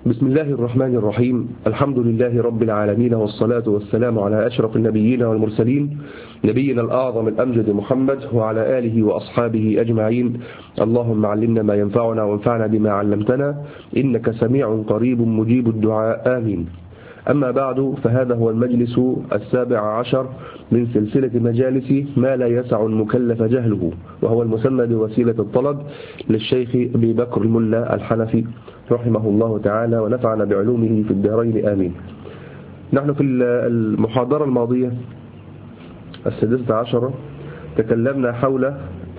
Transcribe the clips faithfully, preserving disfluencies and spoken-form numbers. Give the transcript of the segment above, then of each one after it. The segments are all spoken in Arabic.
بسم الله الرحمن الرحيم. الحمد لله رب العالمين، والصلاة والسلام على أشرف النبيين والمرسلين، نبينا الأعظم الأمجد محمد وعلى آله وأصحابه أجمعين. اللهم علمنا ما ينفعنا وانفعنا بما علمتنا، إنك سميع قريب مجيب الدعاء، آمين. أما بعد، فهذا هو المجلس السابع عشر من سلسلة مجالس ما لا يسع المكلف جهله، وهو المسمى بوسيلة الطلب للشيخ أبي بكر الملا الحنفي رحمه الله تعالى، ونفعنا بعلومه في الدارين، آمين. نحن في المحاضرة الماضية السادسة عشرة تكلمنا حول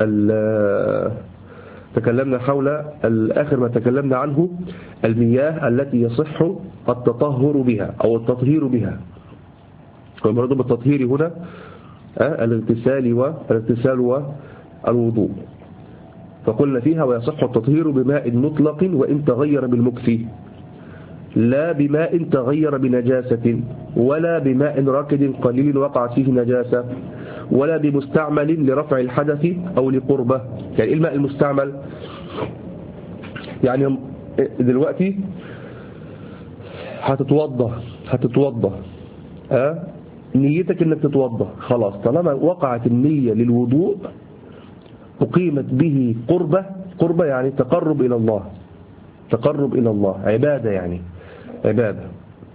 تكلمنا حول آخر ما تكلمنا عنه المياه التي يصح التطهر بها أو التطهير بها. والمراد بالتطهير هنا الاغتسال والاغتسال والوضوء. فقلنا فيها ويصح التطهير بماء مطلق وإن تغير بالمكث، لا بماء تغير بنجاسة، ولا بماء راكد قليل وقعت فيه نجاسة، ولا بمستعمل لرفع الحدث أو لقربة. يعني الماء المستعمل، يعني دلوقتي هتتوضى هتتوضى أه؟ نيتك انك تتوضى، خلاص طالما وقعت النية للوضوء أقيمت به قربة. قربة يعني تقرب إلى الله، تقرب إلى الله، عبادة، يعني عبادة.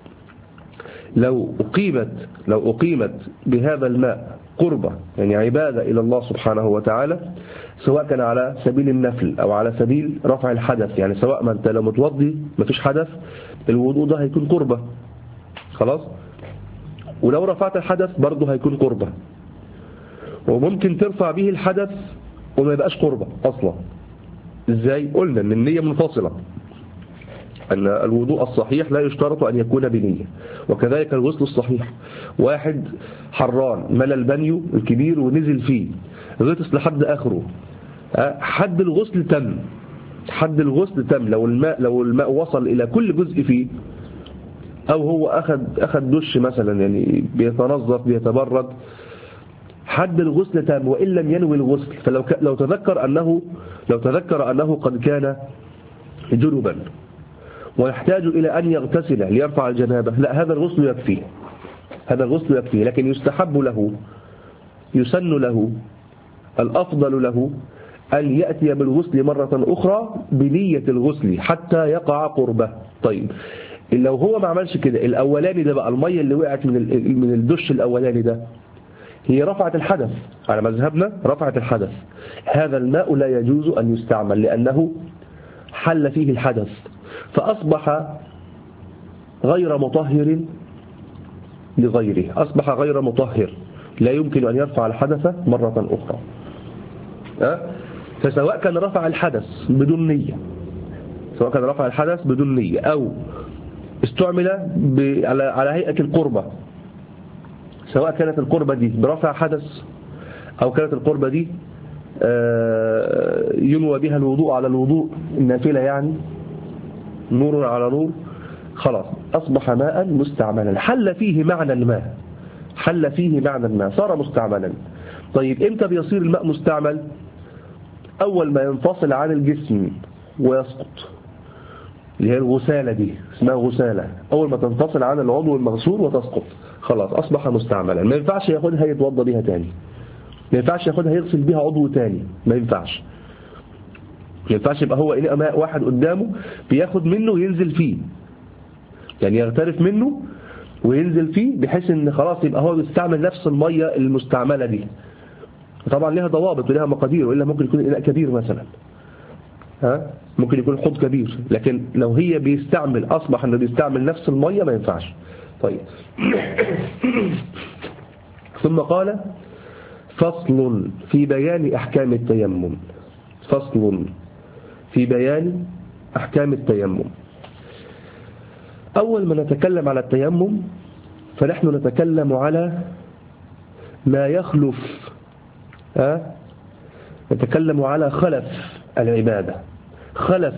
لو أقيمت لو أقيمت بهذا الماء قربة، يعني عبادة إلى الله سبحانه وتعالى، سواء كان على سبيل النفل أو على سبيل رفع الحدث، يعني سواء ما أنت لو متوضي مفيش حدث، الوضوء ده هيكون قربة، خلاص. ولو رفعت الحدث برضه هيكون قربة. وممكن ترفع به الحدث وما يبقاش قربة أصلا. إزاي؟ قلنا أن النية منفصلة، أن الوضوء الصحيح لا يشترط أن يكون بنية، وكذلك الغسل الصحيح. واحد حران ملى البانيو الكبير ونزل فيه، غطس لحد آخره، حد الغسل تم حد الغسل تم لو الماء لو الماء وصل إلى كل جزء فيه، أو هو أخذ أخذ دش مثلا، يعني بيتنظف بيتبرد، حد الغسل تام وإن لم ينوي الغسل. فلو لو تذكر أنه لو تذكر أنه قد كان جنبا ويحتاج إلى أن يغتسل ليرفع الجنابة، لا، هذا الغسل يكفيه هذا الغسل يكفيه لكن يستحب له، يسن له، الأفضل له أن يأتي بالغسل مرة أخرى بنية الغسل حتى يقع قربه. طيب لو هو ما عملش كده، الأولاني ده بقى، المية اللي وقعت من من الدش الأولاني ده هي رفعت الحدث، على مذهبنا رفعت الحدث، هذا الماء لا يجوز أن يستعمل لأنه حل فيه الحدث، فأصبح غير مطهر لغيره، أصبح غير مطهر، لا يمكن أن يرفع الحدث مرة أخرى. أه؟ فسواء كان رفع الحدث بدون نية سواء كان رفع الحدث بدون نية أو استعمل على على هيئة القربة، سواء كانت القربة دي برفع حدث أو كانت القربة دي ينوى بها الوضوء على الوضوء النافلة، يعني نور على نور، خلاص أصبح ماء مستعملا، حل فيه معنى الماء حل فيه معنى الماء صار مستعملا. طيب إمتى بيصير الماء مستعمل؟ أول ما ينفصل عن الجسم ويسقط، اللي هي الغسالة دي اسمها غسالة، أول ما تنفصل عن العضو المغسول وتسقط، خلاص أصبح مستعملا. ما ينفعش ياخدها يتوضى بها تاني، ما ينفعش ياخدها يغسل بها عضو تاني، ما ينفعش ما ينفعش يبقى هو إناء ماء واحد قدامه بياخد منه وينزل فيه، يعني يغترف منه وينزل فيه، بحيث ان خلاص يبقى هو بيستعمل نفس المية المستعملة دي. طبعا لها ضوابط ولها مقادير، وإلا ممكن يكون إناء كبير مثلا، ها ممكن يكون حوض كبير، لكن لو هي بيستعمل أصبح أنه بيستعمل نفس المية ما ينفعش. طيب ثم قال فصل في بيان أحكام التيمم. فصل في بيان أحكام التيمم. أول ما نتكلم على التيمم فنحن نتكلم على ما يخلف، ها نتكلم على خلف العبادة، خلف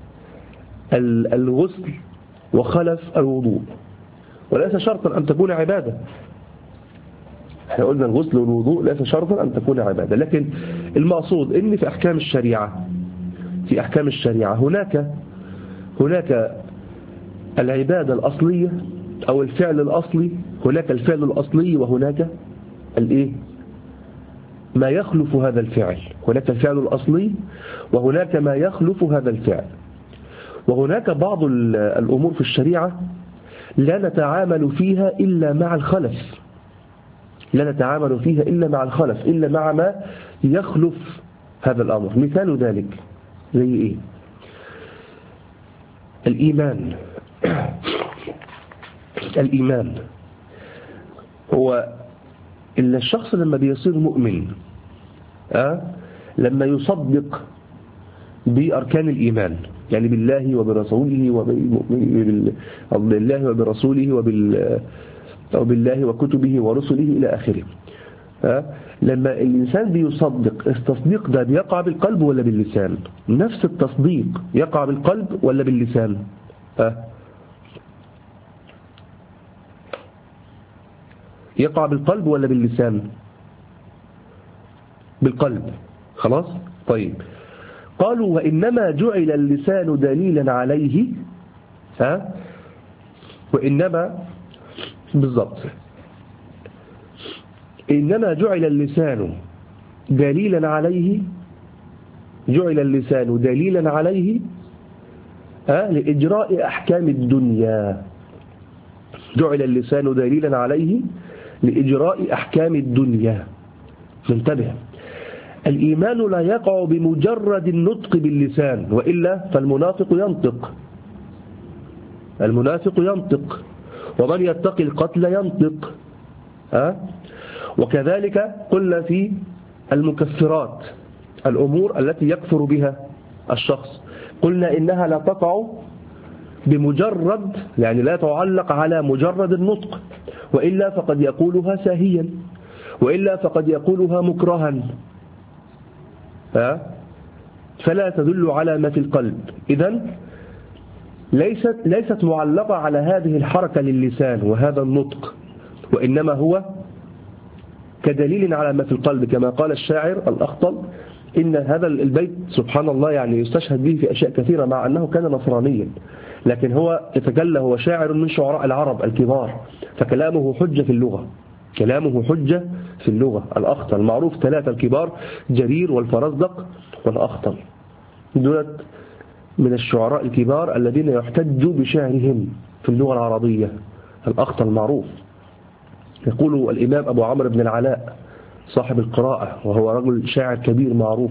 الغسل وخلف الوضوء، وليس شرطا أن تكون عبادة. احنا قلنا الغسل والوضوء ليس شرطا أن تكون عبادة، لكن المقصود ان في أحكام الشريعة في أحكام الشريعة هناك هناك خلف الغسل وخلف الوضوء، وليس شرطا أن تكون عبادة، لكن المقصود ان في أحكام الشريعة في أحكام الشريعة هناك هناك العبادة الأصلية أو الفعل الأصلي، هناك الفعل الأصلي وهناك الإيه؟ ما يخلف هذا الفعل. هناك الفعل الأصلي وهناك ما يخلف هذا الفعل. وهناك بعض الأمور في الشريعة لا نتعامل فيها إلا مع الخلف، لا نتعامل فيها إلا مع الخلف، إلا مع ما يخلف هذا الأمر. مثال ذلك زي إيه؟ الإيمان. الإيمان هو إلا الشخص لما بيصير مؤمن أه؟ لما يصدق بأركان الإيمان، يعني بالله وبرسوله وبالله وبرسوله وبال أو بالله وكتبه ورسله إلى آخره. أه؟ لما الإنسان بيصدق، التصديق ده بيقع بالقلب ولا باللسان؟ نفس التصديق يقع بالقلب ولا باللسان؟ أه؟ يقع بالقلب ولا باللسان؟ بالقلب. خلاص؟ طيب، قالوا وإنما جعل اللسان دليلا عليه. ها؟ وإنما بالضبط إنما جعل اللسان دليلا عليه، جعل اللسان دليلا عليه ها؟ لإجراء أحكام الدنيا. جعل اللسان دليلا عليه لإجراء أحكام الدنيا. انتبه، الإيمان لا يقع بمجرد النطق باللسان، وإلا فالمنافق ينطق. المنافق ينطق، ومن يتقي القتل ينطق. ها؟ وكذلك قلنا في المكفرات، الأمور التي يكفر بها الشخص، قلنا إنها لا تقع بمجرد، يعني لا تعلق على مجرد النطق، وإلا فقد يقولها ساهيا، وإلا فقد يقولها مكرها. ها؟ فلا تدل على ما في القلب. إذن ليست, ليست معلقة على هذه الحركة للسان وهذا النطق، وإنما هو كدليل على ما في القلب، كما قال الشاعر الأخطل إن هذا البيت سبحان الله يعني يستشهد به في أشياء كثيرة، مع أنه كان نصرانيا، لكن هو يتجلى، هو شاعر من شعراء العرب الكبار، فكلامه حجة في اللغة، كلامه حجة في اللغة. الأخطل معروف ثلاثة الكبار، جرير والفرزدق والأخطل، دولت من الشعراء الكبار الذين يحتج بشعرهم في اللغة العربية. الأخطل معروف. يقول الإمام أبو عمرو بن العلاء صاحب القراءة، وهو رجل شاعر كبير معروف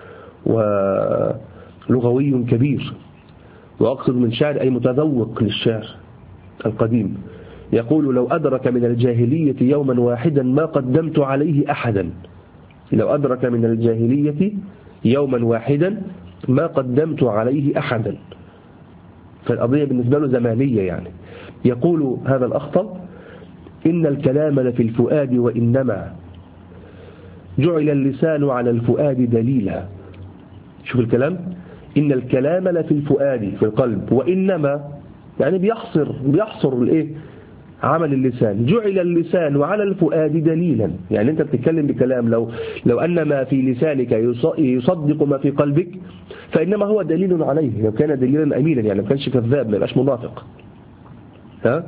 ولغوي كبير، وأقصد من شاعر أي متذوق للشعر القديم، يقول لو أدرك من الجاهلية يوما واحدا ما قدمت عليه أحدا. لو أدرك من الجاهلية يوما واحدا ما قدمت عليه أحدا. فالقضية بالنسبة له زمانية يعني. يقول هذا الأخطل إن الكلام لفي الفؤاد، وإنما جعل اللسان على الفؤاد دليلا. شوف الكلام، إن الكلام لفي الفؤاد في القلب، وإنما يعني بيحصر بيحصر الإيه؟ عمل اللسان. جعل اللسان على الفؤاد دليلا، يعني أنت بتتكلم بكلام لو لو أن ما في لسانك يصدق ما في قلبك فإنما هو دليل عليه، لو كان دليلا أمينا، يعني ما كانش كذاب، ما يبقاش منافق. ها؟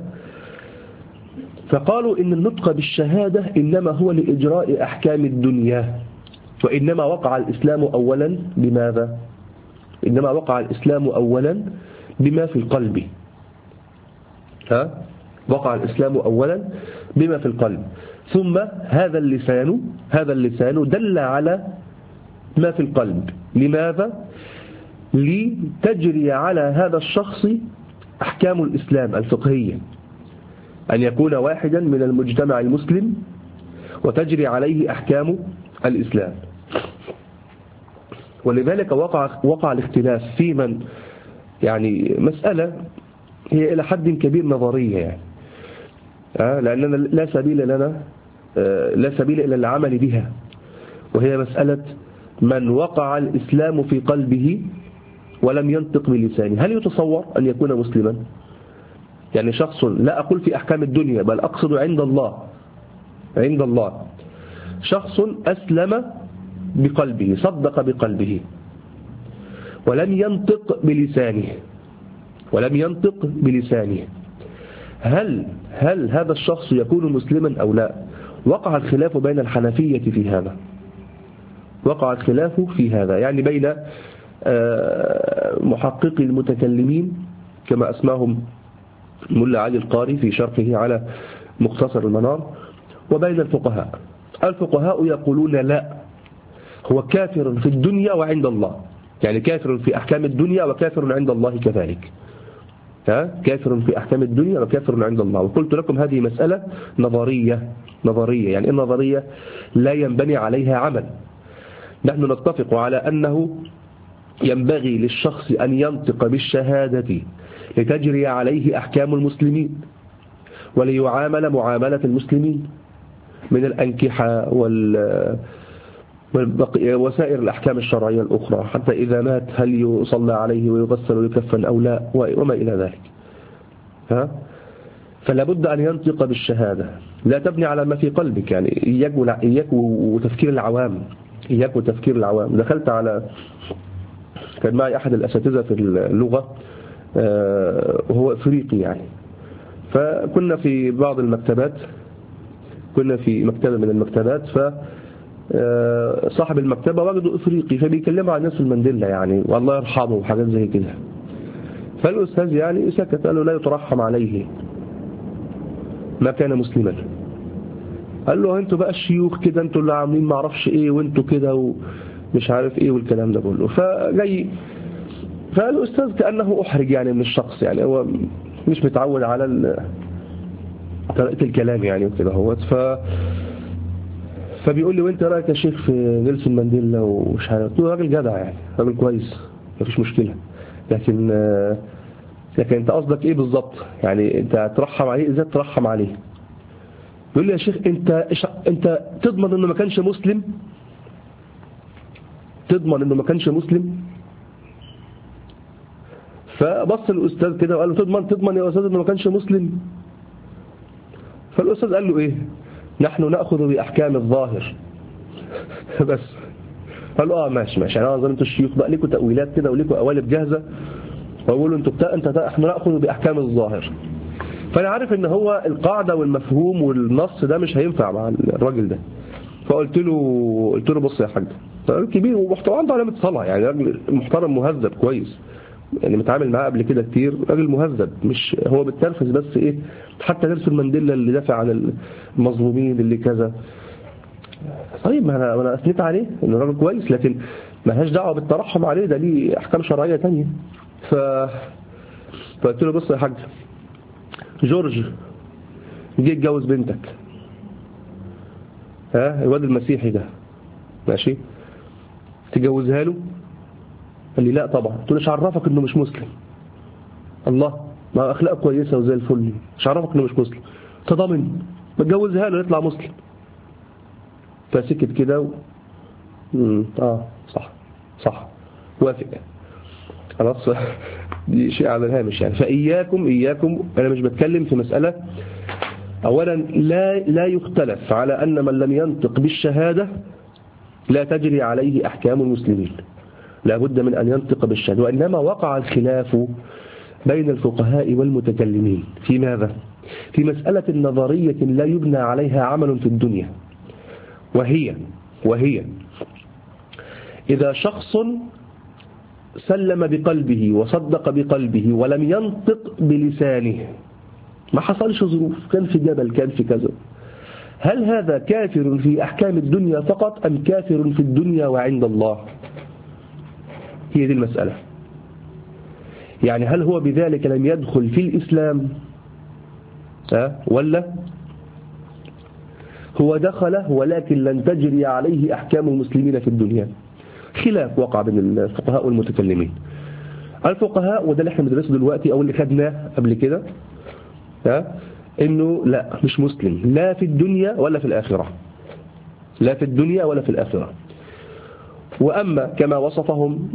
فقالوا إن النطق بالشهادة إنما هو لإجراء أحكام الدنيا، وإنما وقع الإسلام أولا بماذا؟ إنما وقع الإسلام أولا بما في القلب. ها؟ وقع الإسلام أولا بما في القلب، ثم هذا اللسان هذا اللسان دل على ما في القلب. لماذا؟ لتجري على هذا الشخص أحكام الإسلام الفقهية، أن يكون واحدا من المجتمع المسلم وتجري عليه أحكام الإسلام. ولذلك وقع وقع الاختلاف في من، يعني مسألة هي إلى حد كبير نظرية، يعني آه لأننا لا سبيل لنا آه لا سبيل إلى العمل بها، وهي مسألة من وقع الإسلام في قلبه ولم ينطق بلسانه، هل يتصور أن يكون مسلما؟ يعني شخص، لا أقول في أحكام الدنيا بل أقصد عند الله، عند الله شخص أسلم بقلبه، صدق بقلبه ولم ينطق بلسانه، ولم ينطق بلسانه، هل هل هذا الشخص يكون مسلما أو لا؟ وقع الخلاف بين الحنفية في هذا، وقع الخلاف في هذا يعني بين محققي المتكلمين كما أسماهم ملا علي القاري في شرحه على مختصر المنار، وبين الفقهاء. الفقهاء يقولون لا، هو كافر في الدنيا وعند الله، يعني كافر في أحكام الدنيا وكافر عند الله كذلك، ها؟ كافر في أحكام الدنيا وكافر عند الله. وقلت لكم هذه مسألة نظرية، نظرية يعني النظرية لا ينبني عليها عمل. نحن نتفق على أنه ينبغي للشخص أن ينطق بالشهادة لتجري عليه أحكام المسلمين وليعامل معاملة المسلمين من الأنكحة وال وسائر الأحكام الشرعية الأخرى، حتى إذا مات هل يصلى عليه ويغسل ويكفن أو لا وما إلى ذلك. ها؟ فلا بد أن ينطق بالشهادة، لا تبني على ما في قلبك، يعني إياك, إياك وتفكير العوام، إياك وتفكير العوام. دخلت على كان معي أحد الأساتذة في اللغة وهو إفريقي يعني، فكنا في بعض المكتبات، كنا في مكتبة من المكتبات، ف صاحب المكتبة وجده إفريقي فبيكلموا عن نيلسون مانديلا يعني والله يرحمه وحاجات زي كده. فالأستاذ يعني سكت، قال له لا يترحم عليه ما كان مسلما. قال له انتوا بقى الشيوخ كده، انتوا اللي عاملين ما اعرفش ايه وانتوا كده ومش عارف ايه والكلام ده كله. فجاي فالأستاذ كأنه أحرج يعني من الشخص، يعني هو مش متعود على طريقة الكلام يعني وكده هوت. ف فبيقول لي وانت رايك يا شيخ في نيلسون مانديلا ومش عارف. قلت له راجل جدع يعني، راجل كويس مفيش مشكلة، لكن لكن انت قصدك ايه بالظبط؟ يعني انت ترحم عليه ازاي؟ ترحم عليه؟ يقول لي يا شيخ انت انت تضمن انه ما كانش مسلم؟ تضمن انه ما كانش مسلم؟ فبص الاستاذ كده وقال له تضمن تضمن يا استاذ انه ما كانش مسلم؟ فالاستاذ قال له ايه؟ نحن ناخذ باحكام الظاهر بس. قال له اه ماشي ماشي، انا اظن انتوا الشيوخ بقى ليكوا تاويلات كده وليكوا قوالب جاهزه، واقولوا انتوا بتاع انت احنا ناخذ باحكام الظاهر. فانا عارف ان هو القاعده والمفهوم والنص ده مش هينفع مع الراجل ده. فقلت له قلت له بص يا حاج، راجل كبير ومحترم عنده علامه صلاه، يعني راجل محترم مهذب كويس، يعني متعامل معاه قبل كده كتير، راجل مهذب مش هو بتنرفز بس ايه. حتى نيلسون مانديلا اللي دافع عن المظلومين اللي كذا، طيب ما انا انا اثنيت عليه انه راجل كويس، لكن ما لهاش دعوه بالترحم عليه، ده ليه احكام شرعيه ثانيه. ف فقلت له بص يا حاج، جورج جه يتجوز بنتك، ها الواد المسيحي ده ماشي، تجوزها له؟ قال لي لا طبعا. قلت له ايش عرفك انه مش مسلم؟ الله، ما اخلاقه كويسه وزي الفل، ايش عرفك انه مش مسلم؟ تضامن ما تجوزها له يطلع مسلم. فسكت كده و... اه صح صح وافق خلاص. دي شيء على الهامش يعني. فإياكم إياكم أنا مش بتكلم في مسألة، أولا لا لا يختلف على أن من لم ينطق بالشهادة لا تجري عليه أحكام المسلمين، لا بد من أن ينطق بالشهادة. وإنما وقع الخلاف بين الفقهاء والمتكلمين في ماذا؟ في مسألة نظرية لا يبنى عليها عمل في الدنيا، وهي وهي إذا شخص سلم بقلبه وصدق بقلبه ولم ينطق بلسانه، ما حصلش ظروف، كان في جبل كان في كذا، هل هذا كافر في أحكام الدنيا فقط أم كافر في الدنيا وعند الله؟ هي دي المسألة. يعني هل هو بذلك لم يدخل في الإسلام أه؟ ولا هو دخل ولكن لن تجري عليه أحكام المسلمين في الدنيا؟ خلاف وقع بين الفقهاء والمتكلمين. الفقهاء وده اللي احنا بندرسه دلوقتي او اللي خدناه قبل كده، ها انه لا مش مسلم لا في الدنيا ولا في الآخرة، لا في الدنيا ولا في الآخرة. وأما كما وصفهم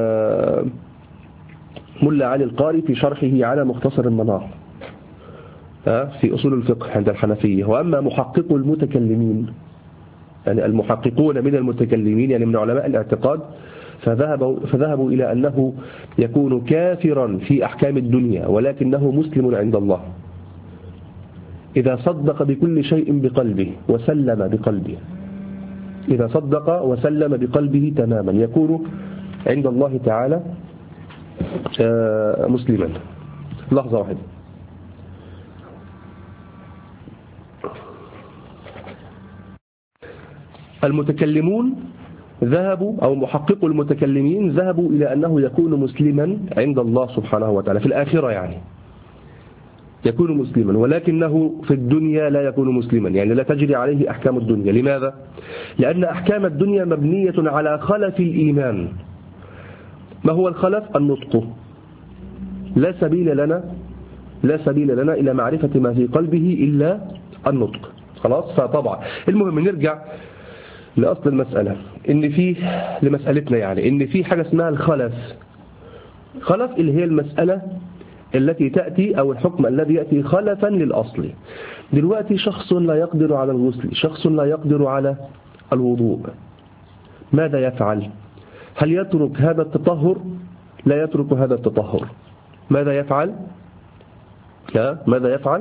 ملا علي القاري في شرحه على مختصر المنار في أصول الفقه عند الحنفية، وأما محقق المتكلمين يعني المحققون من المتكلمين يعني من علماء الاعتقاد، فذهبوا, فذهبوا إلى أنه يكون كافرا في أحكام الدنيا ولكنه مسلم عند الله إذا صدق بكل شيء بقلبه وسلم بقلبه. إذا صدق وسلم بقلبه تماما يكون عند الله تعالى مسلما. لحظة واحدة. المتكلمون ذهبوا أو محققوا المتكلمين ذهبوا إلى أنه يكون مسلما عند الله سبحانه وتعالى في الآخرة، يعني يكون مسلما ولكنه في الدنيا لا يكون مسلما، يعني لا تجري عليه أحكام الدنيا. لماذا؟ لأن أحكام الدنيا مبنية على خلف الإيمان. ما هو الخلف؟ النطق. لا سبيل لنا لا سبيل لنا إلى معرفة ما في قلبه إلا النطق. خلاص؟ فطبعا المهم نرجع لأصل المسألة، إن في لمسألتنا يعني إن في حاجة اسمها الخلف. خلف اللي هي المسألة التي تأتي أو الحكم الذي يأتي خلفا للأصل. دلوقتي شخص لا يقدر على الغسل، شخص لا يقدر على الوضوء، ماذا يفعل؟ هل يترك هذا التطهر؟ لا يترك هذا التطهر. ماذا يفعل؟ ها؟ ماذا يفعل؟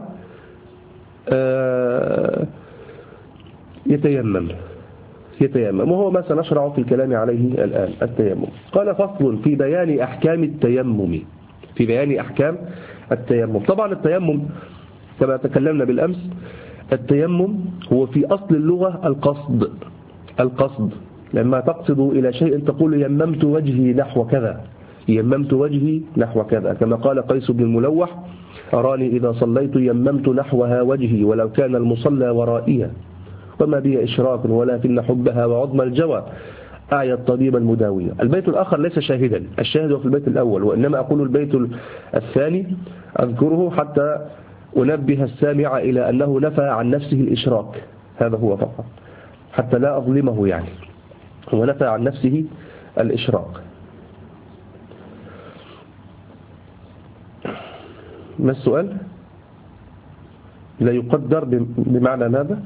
آه يتيمم يتيمم وهو ما سنشرع في الكلام عليه الآن. التيمم. قال فصل في بيان أحكام التيمم في بيان أحكام التيمم. طبعا التيمم كما تكلمنا بالأمس، التيمم هو في أصل اللغة القصد. القصد لما تقصد إلى شيء تقول يممت وجهي نحو كذا، يممت وجهي نحو كذا، كما قال قيس بن الملوح أراني إذا صليت يممت نحوها وجهي ولو كان المصلى ورائيا وما بي إشراك ولكن حبها وعظم الجوى أعيا الطبيب المداوية. البيت الآخر ليس شاهدا، الشاهد في البيت الأول، وإنما أقول البيت الثاني أذكره حتى أنبه السامع إلى أنه نفى عن نفسه الإشراك، هذا هو فقط حتى لا أظلمه، يعني هو نفى عن نفسه الإشراك. ما السؤال؟ لا يقدر بمعنى ماذا؟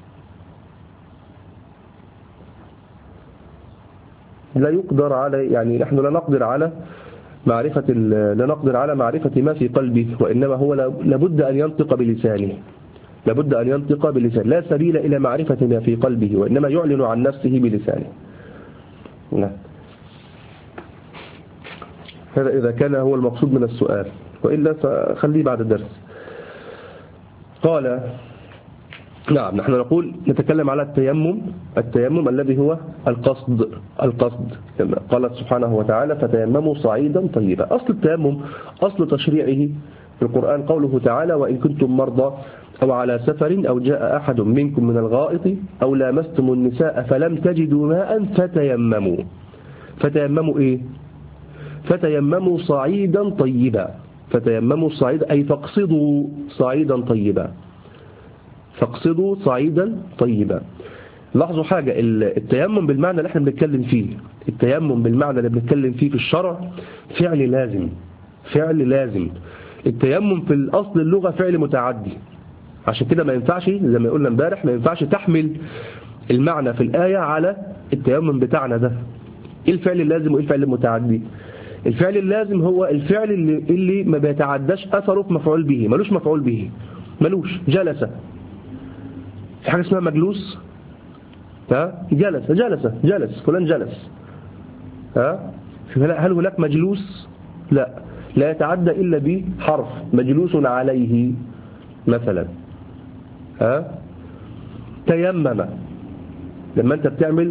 لا يقدر على، يعني نحن لا نقدر على معرفة لا نقدر على معرفة ما في قلبه، وإنما هو لابد أن ينطق بلسانه، لابد أن ينطق بلسانه، لا سبيل إلى معرفة ما في قلبه، وإنما يعلن عن نفسه بلسانه. نعم. هذا إذا كان هو المقصود من السؤال، وإلا فخليه بعد الدرس. قال نعم، نحن نقول نتكلم على التيمم التيمم الذي هو القصد القصد كما قال سبحانه وتعالى فتيمموا صعيدا طيبا. أصل التيمم أصل تشريعه في القرآن قوله تعالى وإن كنتم مرضى أو على سفر أو جاء أحد منكم من الغائط أو لامستم النساء فلم تجدوا ماء فتيمموا. فتيمموا إيه؟ فتيمموا صعيدا طيبا. فتيمموا صعيدا أي فاقصدوا صعيدا طيبا، فاقصدوا صعيدا طيبا. لاحظوا حاجة، التيمم بالمعنى اللي احنا بنتكلم فيه، التيمم بالمعنى اللي بنتكلم فيه في الشرع فعل لازم، فعل لازم. التيمم في الأصل اللغة فعل متعدي، عشان كده ما ينفعش زي ما قلنا امبارح ما ينفعش تحمل المعنى في الآية على التيمم بتاعنا ده. ايه الفعل اللازم وايه الفعل المتعدي؟ الفعل اللازم هو الفعل اللي, اللي ما بيتعداش أثره في مفعول به، ملوش مفعول به، ملوش. جلس، في حاجة اسمها مجلوس، ها؟ جلس جلس جلس فلان جلس، ها؟ هل هناك مجلوس؟ لا، لا يتعدى إلا بحرف، مجلوس عليه مثلا، ها؟ تيمم، لما أنت بتعمل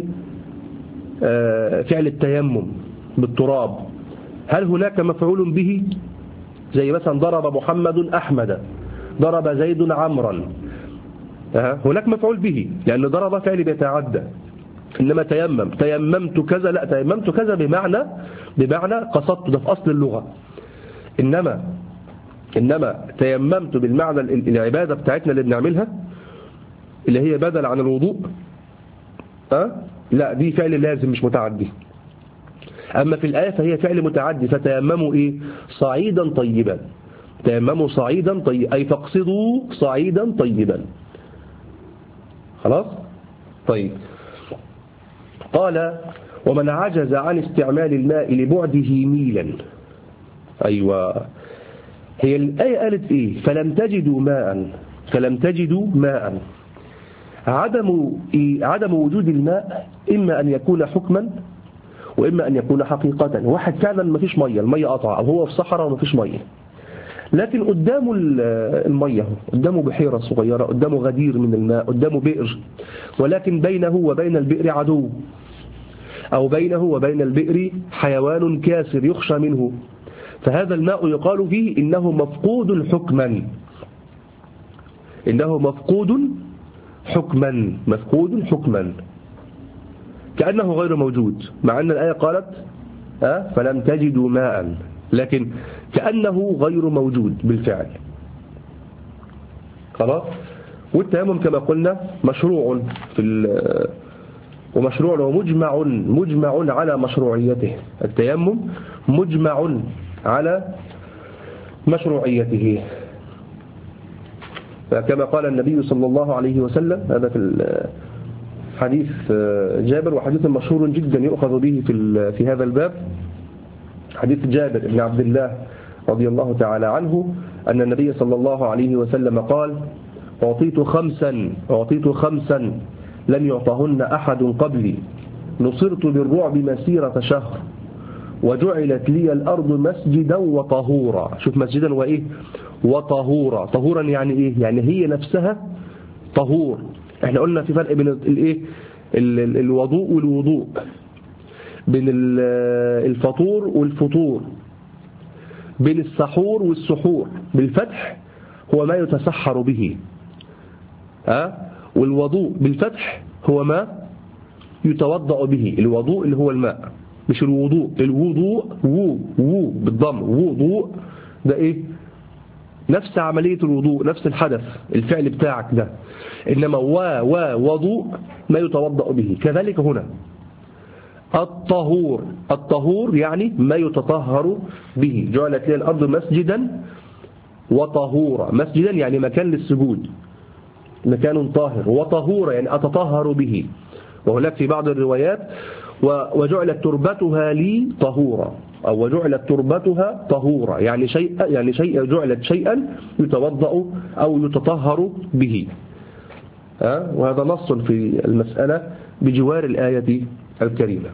فعل التيمم بالتراب هل هناك مفعول به؟ زي مثلا ضرب محمد أحمد، ضرب زيد عمرا، هناك مفعول به لأن ضرب فعل بيتعدى. إنما تيمم، تيممت كذا، لا، تيممت كذا بمعنى بمعنى قصدت، ده في أصل اللغة. إنما إنما تيممت بالمعنى العبادة بتاعتنا اللي بنعملها اللي هي بدل عن الوضوء، أه؟ لا، دي فعل لازم مش متعدي. أما في الآية فهي فعل متعدي. فتيمموا إيه؟ صعيدا طيبا. تيمموا صعيدا طيبا أي فاقصدوا صعيدا طيبا. خلاص؟ طيب. قال ومن عجز عن استعمال الماء لبعده ميلا. أيوة، هي الآية قالت إيه؟ فلم تجدوا ماء، فلم تجدوا ماء. عدم عدم وجود الماء إما أن يكون حكما وإما أن يكون حقيقة. واحد فعلا ما فيش مية، المية قطع، أو هو في صحراء وما فيش مية، لكن قدامه المية، قدامه بحيرة صغيرة، قدامه غدير من الماء، قدامه بئر، ولكن بينه وبين البئر عدو، أو بينه وبين البئر حيوان كاسر يخشى منه، فهذا الماء يقال فيه إنه مفقود حكما، إنه مفقود حكما، مفقود حكما، كأنه غير موجود، مع أن الآية قالت أه فلم تجدوا ماء، لكن كأنه غير موجود بالفعل. خلاص. والتيمم كما قلنا مشروع في ومشروع ومجمع مجمع على مشروعيته. التيمم مجمع على مشروعيته، فكما قال النبي صلى الله عليه وسلم، هذا في حديث جابر، وحديث مشهور جدا يؤخذ به في في هذا الباب، حديث جابر بن عبد الله رضي الله تعالى عنه أن النبي صلى الله عليه وسلم قال: أعطيت خمسا أعطيت خمسا لم يعطهن أحد قبلي، نصرت بالرعب مسيرة شهر، وجعلت لي الأرض مسجدا وطهورا. شوف، مسجدا وإيه؟ وطهورا. طهورا يعني إيه؟ يعني هي نفسها طهور. احنا قلنا في فرق بين الايه الوضوء والوضوء، بين الفطور والفطور، بين السحور والسحور. بالفتح هو ما يتسحر به، ها، والوضوء بالفتح هو ما يتوضأ به. الوضوء اللي هو الماء، مش الوضوء. الوضوء وو وو بالضم، وضوء ده ايه؟ نفس عملية الوضوء، نفس الحدث، الفعل بتاعك ده. إنما وا وا وضوء ما يتوضأ به. كذلك هنا الطهور، الطهور يعني ما يتطهر به. جعلت لي الأرض مسجدا وطهورا. مسجدا يعني مكان للسجود، مكان طاهر، وطهورا يعني أتطهر به. وهناك في بعض الروايات وجعلت تربتها لي طهورا، أو وجعلت تربتها طهورا، يعني شيء يعني شيء جعلت شيئا يتوضأ أو يتطهر به. ها، وهذا نص في المسألة بجوار الآية الكريمة.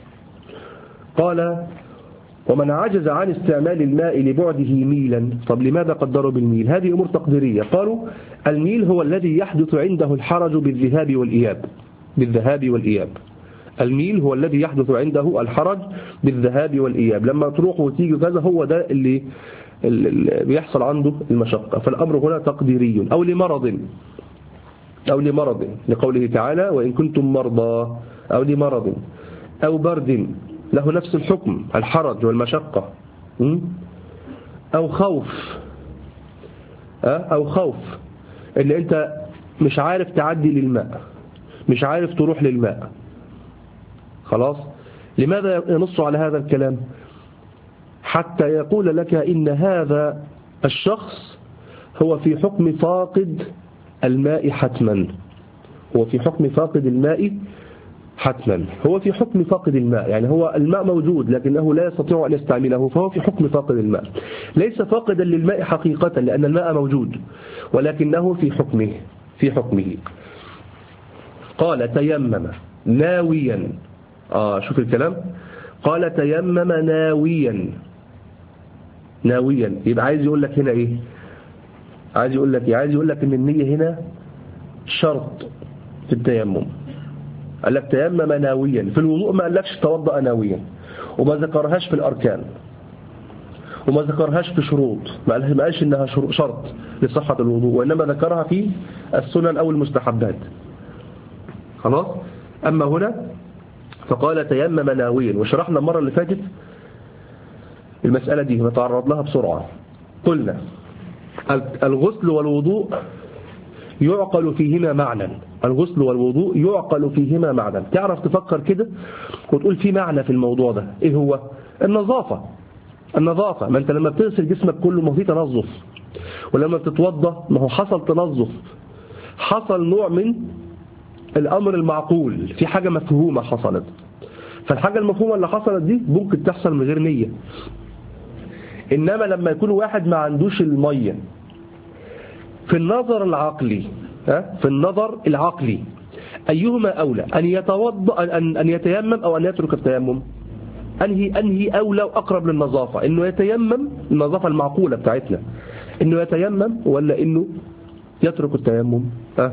قال: ومن عجز عن استعمال الماء لبعده ميلا. طب لماذا قدروا بالميل؟ هذه أمور تقديرية. قالوا الميل هو الذي يحدث عنده الحرج بالذهاب والإياب، بالذهاب والإياب. الميل هو الذي يحدث عنده الحرج بالذهاب والإياب، لما تروح وتيجي كذا، هو ده اللي, اللي بيحصل عنده المشقة. فالأمر هنا تقديري. أو لمرض، أو لمرض لقوله تعالى: وإن كنتم مرضى، أو لمرض أو برد، له نفس الحكم، الحرج والمشقة. أو خوف، أو خوف إن أنت مش عارف تعدي للماء، مش عارف تروح للماء. خلاص. لماذا ينص على هذا الكلام؟ حتى يقول لك إن هذا الشخص هو في حكم فاقد الماء حتما، هو في حكم فاقد الماء حتما، هو في حكم فاقد الماء، يعني هو الماء موجود لكنه لا يستطيع أن يستعمله، فهو في حكم فاقد الماء. ليس فاقدا للماء حقيقة لأن الماء موجود، ولكنه في حكمه في حكمه. قال: تيمم ناويا. آه شوف الكلام، قال: تيمم ناويا. ناويا يبقى عايز يقول لك هنا ايه؟ عايز يقول لك عايز يقول لك ان النية هنا شرط في التيمم. قال لك تيمم ناويا. في الوضوء ما قالكش توضأ ناويا، وما ذكرهاش في الأركان، وما ذكرهاش في شروط، ما قالش انها شرط لصحة الوضوء، وإنما ذكرها في السنن أو المستحبات. خلاص. أما هنا فقال: تيمم ناويا. وشرحنا المرة اللي فاتت المسألة دي، نتعرض لها بسرعة. قلنا الغسل والوضوء يعقل فيهما معنى، الغسل والوضوء يعقل فيهما معنى. تعرف تفكر كده وتقول في معنى في الموضوع ده، ايه هو؟ النظافة. النظافة، ما انت لما بتغسل جسمك كله ما هو فيه تنظف، ولما بتتوضى ما هو حصل تنظف، حصل نوع من الأمر المعقول، في حاجة مفهومة حصلت. فالحاجة المفهومة اللي حصلت دي ممكن تحصل من غير نية. إنما لما يكون واحد ما عندوش المية، في النظر العقلي في النظر العقلي أيهما أولى، أن يتوضأ أن أن يتيمم أو أن يترك التيمم؟ أنهي أنهي أولى وأقرب للنظافة، إنه يتيمم النظافة المعقولة بتاعتنا، إنه يتيمم ولا إنه يترك التيمم؟ أه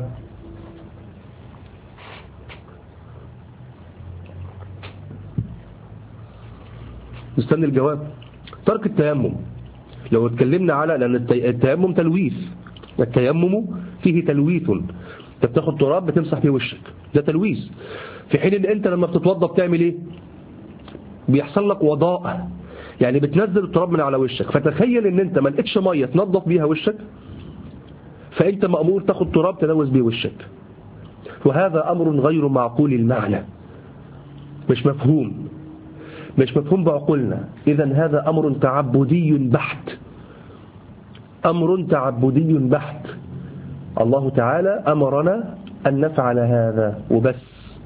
نستنى الجواب. ترك التيمم لو اتكلمنا على، لأن التيمم تلويث، التيمم فيه تلويث، انت بتاخد تراب بتمسح فيه وشك، ده تلويث. في حين ان انت لما بتتوضى بتعمل ايه؟ بيحصل لك وضاء، يعني بتنزل التراب من على وشك. فتخيل ان انت ما لقيتش ميه تنظف بيها وشك، فانت مأمور تاخد تراب تلوث بيه وشك، وهذا امر غير معقول المعنى، مش مفهوم مش مفهوم بعقولنا. اذا هذا امر تعبدي بحت، امر تعبدي بحت. الله تعالى امرنا ان نفعل هذا وبس.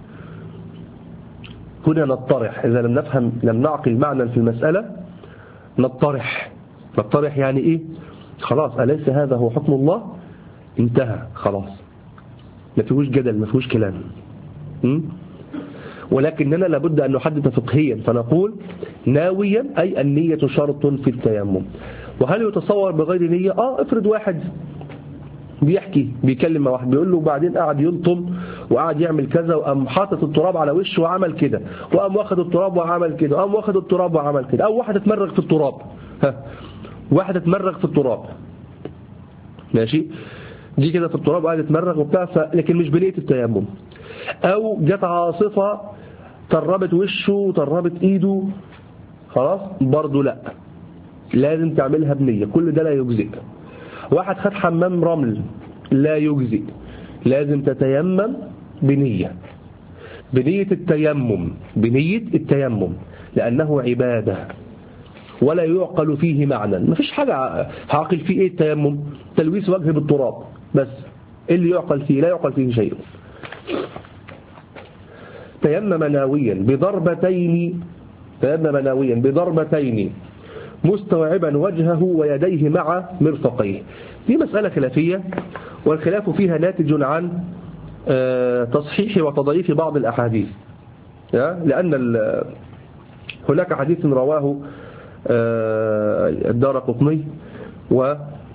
هنا نطرح، اذا لم نفهم لم نعقل معنى في المسألة نطرح. نطرح يعني ايه؟ خلاص أليس هذا هو حكم الله؟ انتهى خلاص، ما فيهوش جدل، ما فيهوش كلام. م? ولكننا لابد أن نحدد فقهيا فنقول ناويا، أي النية شرط في التيمم. وهل يتصور بغير نية؟ آه افرض واحد بيحكي بيكلم مع واحد بيقول له، وبعدين قاعد يلطم وقاعد يعمل كذا، وقام حاطط التراب على وشه وعمل كده، وقام واخد التراب وعمل كده، وقام واخد التراب وعمل كده. أو واحد اتمرغ في التراب، ها واحد اتمرغ في التراب، ماشي، دي كده في التراب قاعد يتمرغ وبتاع، لكن مش بنية التيمم. أو جت عاصفة طربت وشه وطربت ايده، خلاص برضه لا، لازم تعملها بنية، كل ده لا يجزئ. واحد خد حمام رمل لا يجزئ، لازم تتيمم بنية، بنية التيمم، بنية التيمم، لأنه عبادة ولا يعقل فيه معنى. ما فيش حاجة عاقل فيه. ايه التيمم؟ تلويث وجه بالتراب بس، اللي يعقل فيه لا يعقل فيه شيء. تيمم ناويا بضربتين، تيمم ناويا بضربتين مستوعبا وجهه ويديه مع مرفقيه. دي مسألة خلافية، والخلاف فيها ناتج عن تصحيح وتضعيف بعض الأحاديث، لأن هناك حديث رواه الدارقطني و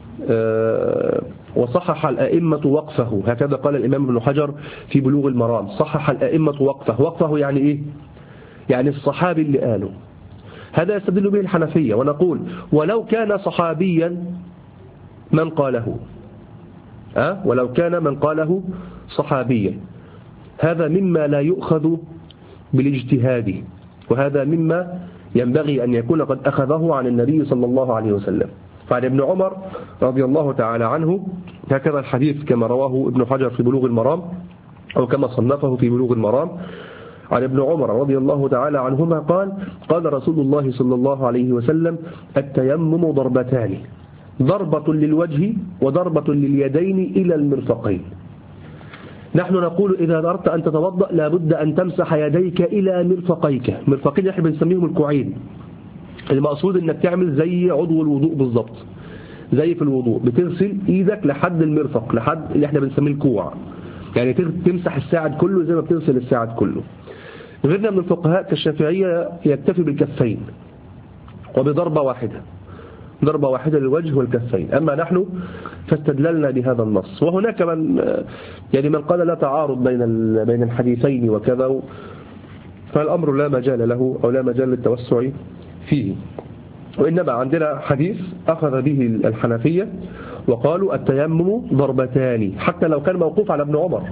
وصحح الأئمة وقفه، هكذا قال الإمام ابن حجر في بلوغ المرام، صحح الأئمة وقفه. وقفه يعني إيه؟ يعني الصحابي اللي قاله. هذا يستدل به الحنفية، ونقول ولو كان صحابيا من قاله، أه؟ ولو كان من قاله صحابيا، هذا مما لا يؤخذ بالاجتهاد، وهذا مما ينبغي أن يكون قد أخذه عن النبي صلى الله عليه وسلم. فعن ابن عمر رضي الله تعالى عنه هكذا الحديث كما رواه ابن حجر في بلوغ المرام، أو كما صنفه في بلوغ المرام، عن ابن عمر رضي الله تعالى عنهما قال: قال رسول الله صلى الله عليه وسلم: التيمم ضربتان، ضربة للوجه وضربة لليدين إلى المرفقين. نحن نقول إذا أردت أن تتوضأ لابد أن تمسح يديك إلى مرفقيك. مرفقين احنا بنسميهم الكوعين. المقصود انك تعمل زي عضو الوضوء بالظبط، زي في الوضوء بتغسل ايدك لحد المرفق، لحد اللي احنا بنسميه الكوع، يعني تمسح الساعد كله زي ما بتغسل الساعد كله. غيرنا من الفقهاء كالشافعية يكتفي بالكفين وبضربة واحدة، ضربة واحدة للوجه والكفين. أما نحن فاستدللنا بهذا النص. وهناك من يعني من قال لا تعارض بين بين الحديثين وكذا، فالأمر لا مجال له أو لا مجال للتوسع فيه. وإنما عندنا حديث أخذ به الحنفية وقالوا التيمم ضربتان، حتى لو كان موقوف على ابن عمر.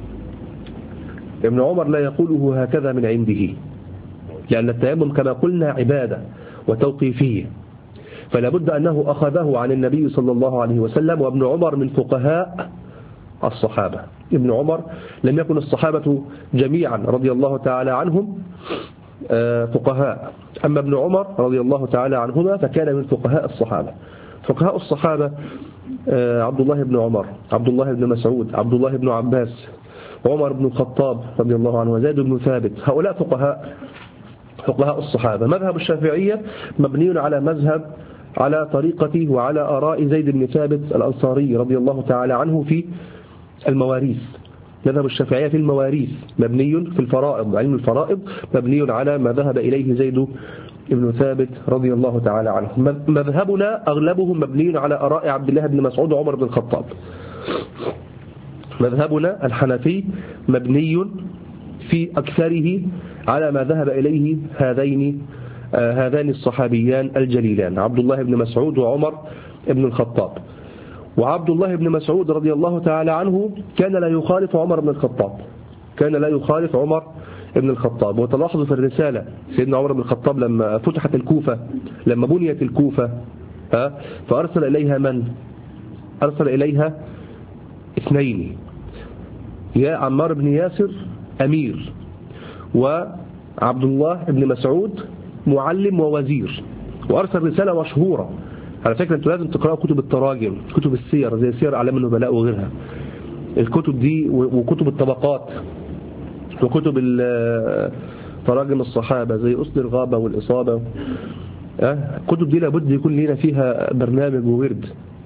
ابن عمر لا يقوله هكذا من عنده، لأن التيمم كما قلنا عبادة وتوقيفية، فلا بد أنه أخذه عن النبي صلى الله عليه وسلم. وابن عمر من فقهاء الصحابة. ابن عمر لم يكن الصحابة جميعا رضي الله تعالى عنهم فقهاء، أما ابن عمر رضي الله تعالى عنهما فكان من فقهاء الصحابة. فقهاء الصحابة عبد الله بن عمر، عبد الله بن مسعود، عبد الله بن عباس، عمر بن الخطاب رضي الله عنه، وزيد بن ثابت، هؤلاء فقهاء فقهاء الصحابة. مذهب الشافعية مبني على مذهب على طريقة وعلى آراء زيد بن ثابت الأنصاري رضي الله تعالى عنه في المواريث. مذهب الشافعية في المواريث مبني في الفرائض، علم الفرائض مبني على ما ذهب إليه زيد بن ثابت رضي الله تعالى عنه. مذهبنا أغلبه مبني على آراء عبد الله بن مسعود وعمر بن الخطاب. مذهبنا الحنفي مبني في أكثره على ما ذهب إليه هذين آه هذان الصحابيان الجليلان عبد الله بن مسعود وعمر بن الخطاب. وعبد الله بن مسعود رضي الله تعالى عنه كان لا يخالف عمر بن الخطاب، كان لا يخالف عمر بن الخطاب. وتلاحظوا في الرسالة سيدنا عمر بن الخطاب لما فتحت الكوفة، لما بنيت الكوفة آه فأرسل إليها من؟ أرسل إليها اثنين، يا عمار بن ياسر أمير، وعبد الله بن مسعود معلم ووزير. وأرسل رسالة مشهورة، على فكرة أنتوا لازم تقرأوا كتب التراجم، كتب السير زي سير أعلام النبلاء وغيرها. الكتب دي وكتب الطبقات وكتب تراجم الصحابة زي أسد الغابة والإصابة، الكتب دي لابد يكون لنا فيها برنامج وورد.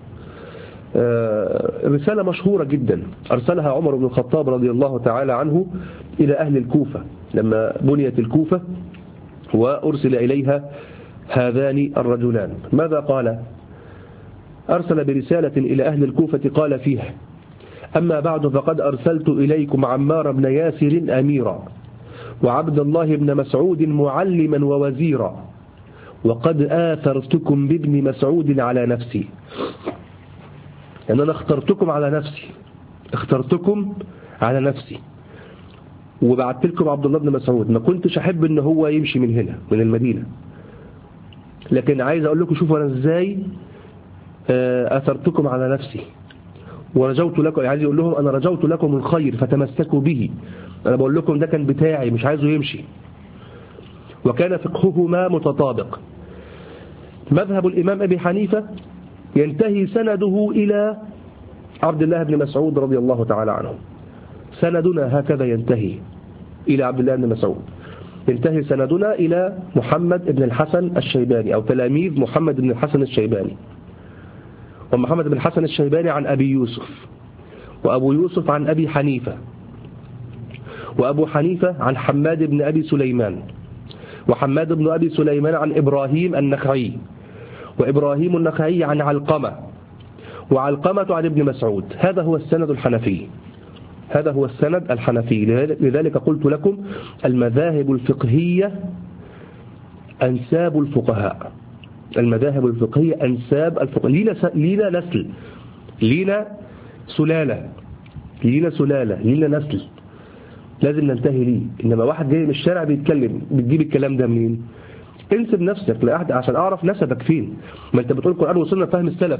رسالة مشهورة جدا أرسلها عمر بن الخطاب رضي الله تعالى عنه إلى أهل الكوفة لما بنيت الكوفة وأرسل إليها هذان الرجلان. ماذا قال؟ أرسل برسالة إلى أهل الكوفة قال فيها: أما بعد فقد أرسلت إليكم عمار بن ياسر أميرا، وعبد الله بن مسعود معلما ووزيرا، وقد آثرتكم بابن مسعود على نفسي. يعني أنا اخترتكم على نفسي، اخترتكم على نفسي وبعت لكم عبد الله بن مسعود. ما كنتش أحب إن هو يمشي من هنا من المدينة، لكن عايز أقول لكم شوفوا أنا إزاي أثرتكم على نفسي ورجوت لكم. عايز يقول لهم أنا رجوت لكم الخير فتمسكوا به. أنا بقول لكم ده كان بتاعي، مش عايزه يمشي. وكان فقههما متطابق. مذهب الإمام أبي حنيفة ينتهي سنده إلى عبد الله بن مسعود رضي الله تعالى عنه. سندنا هكذا ينتهي إلى عبد الله بن مسعود. ينتهي سندنا إلى محمد بن الحسن الشيباني أو تلاميذ محمد بن الحسن الشيباني. ومحمد بن الحسن الشيباني عن أبي يوسف، وأبو يوسف عن أبي حنيفة، وأبو حنيفة عن حماد بن أبي سليمان، وحماد بن أبي سليمان عن إبراهيم النخعي، وإبراهيم النخعي عن علقمة، وعلقمة عن ابن مسعود. هذا هو السند الحنفي، هذا هو السند الحنفي. لذلك قلت لكم المذاهب الفقهية أنساب الفقهاء، المذاهب الفقهية أنساب الفقهاء. لينا لينا نسل، لينا سلالة، لينا سلالة، لينا نسل لازم ننتهي ليه. إنما واحد جاي من الشارع بيتكلم، بتجيب الكلام ده منين؟ انسب نفسك لأحد عشان أعرف نسبك فين. ما أنت بتقول القرآن وصلنا فهم السلف،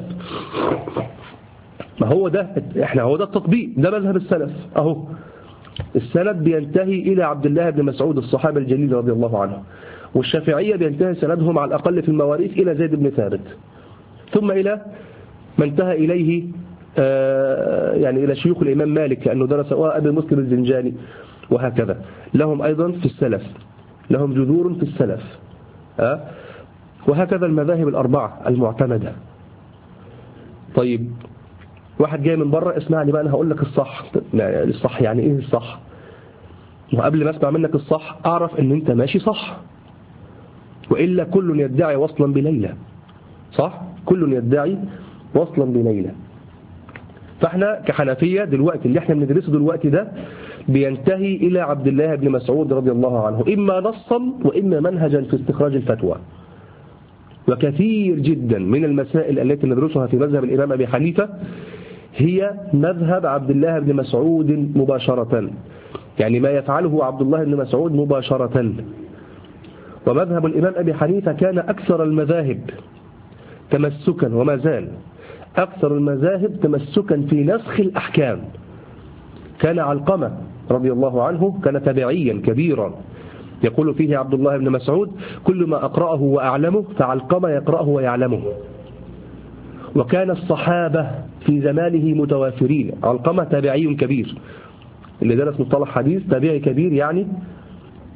ما هو ده احنا هو ده التطبيق، ده مذهب السلف اهو. السند بينتهي إلى عبد الله بن مسعود الصحابي الجليل رضي الله عنه. والشافعية بينتهي سندهم على الأقل في المواريث إلى زيد بن ثابت، ثم إلى ما انتهى إليه آه يعني إلى شيوخ الإمام مالك لأنه درس أبي مسلم الزنجاني، وهكذا. لهم أيضا في السلف، لهم جذور في السلف آه وهكذا المذاهب الأربعة المعتمدة. طيب واحد جاي من بره، اسمعني بقى أنا هقول لك الصح. الصح يعني إيه الصح؟ وقبل ما أسمع منك الصح أعرف أن أنت ماشي صح، وإلا كل يدعي وصلا بليلى، صح؟ كل يدعي وصلا بليلى. فاحنا كحنفية دلوقتي اللي احنا بندرسه دلوقتي ده بينتهي إلى عبد الله بن مسعود رضي الله عنه، إما نصا وإما منهجا في استخراج الفتوى. وكثير جدا من المسائل التي ندرسها في مذهب الإمام أبي حنيفة هي مذهب عبد الله بن مسعود مباشرة، يعني ما يفعله عبد الله بن مسعود مباشرة. ومذهب الإمام أبي حنيفة كان أكثر المذاهب تمسكا وما زال أكثر المذاهب تمسكا في نسخ الأحكام. كان علقمة رضي الله عنه كان تبعيا كبيرا، يقول فيه عبد الله بن مسعود: كل ما أقرأه وأعلمه فعلقمة يقرأه ويعلمه. وكان الصحابة في زمانه متوافرين. علقمة تابعي كبير، اللي درس مصطلح حديث تابعي كبير يعني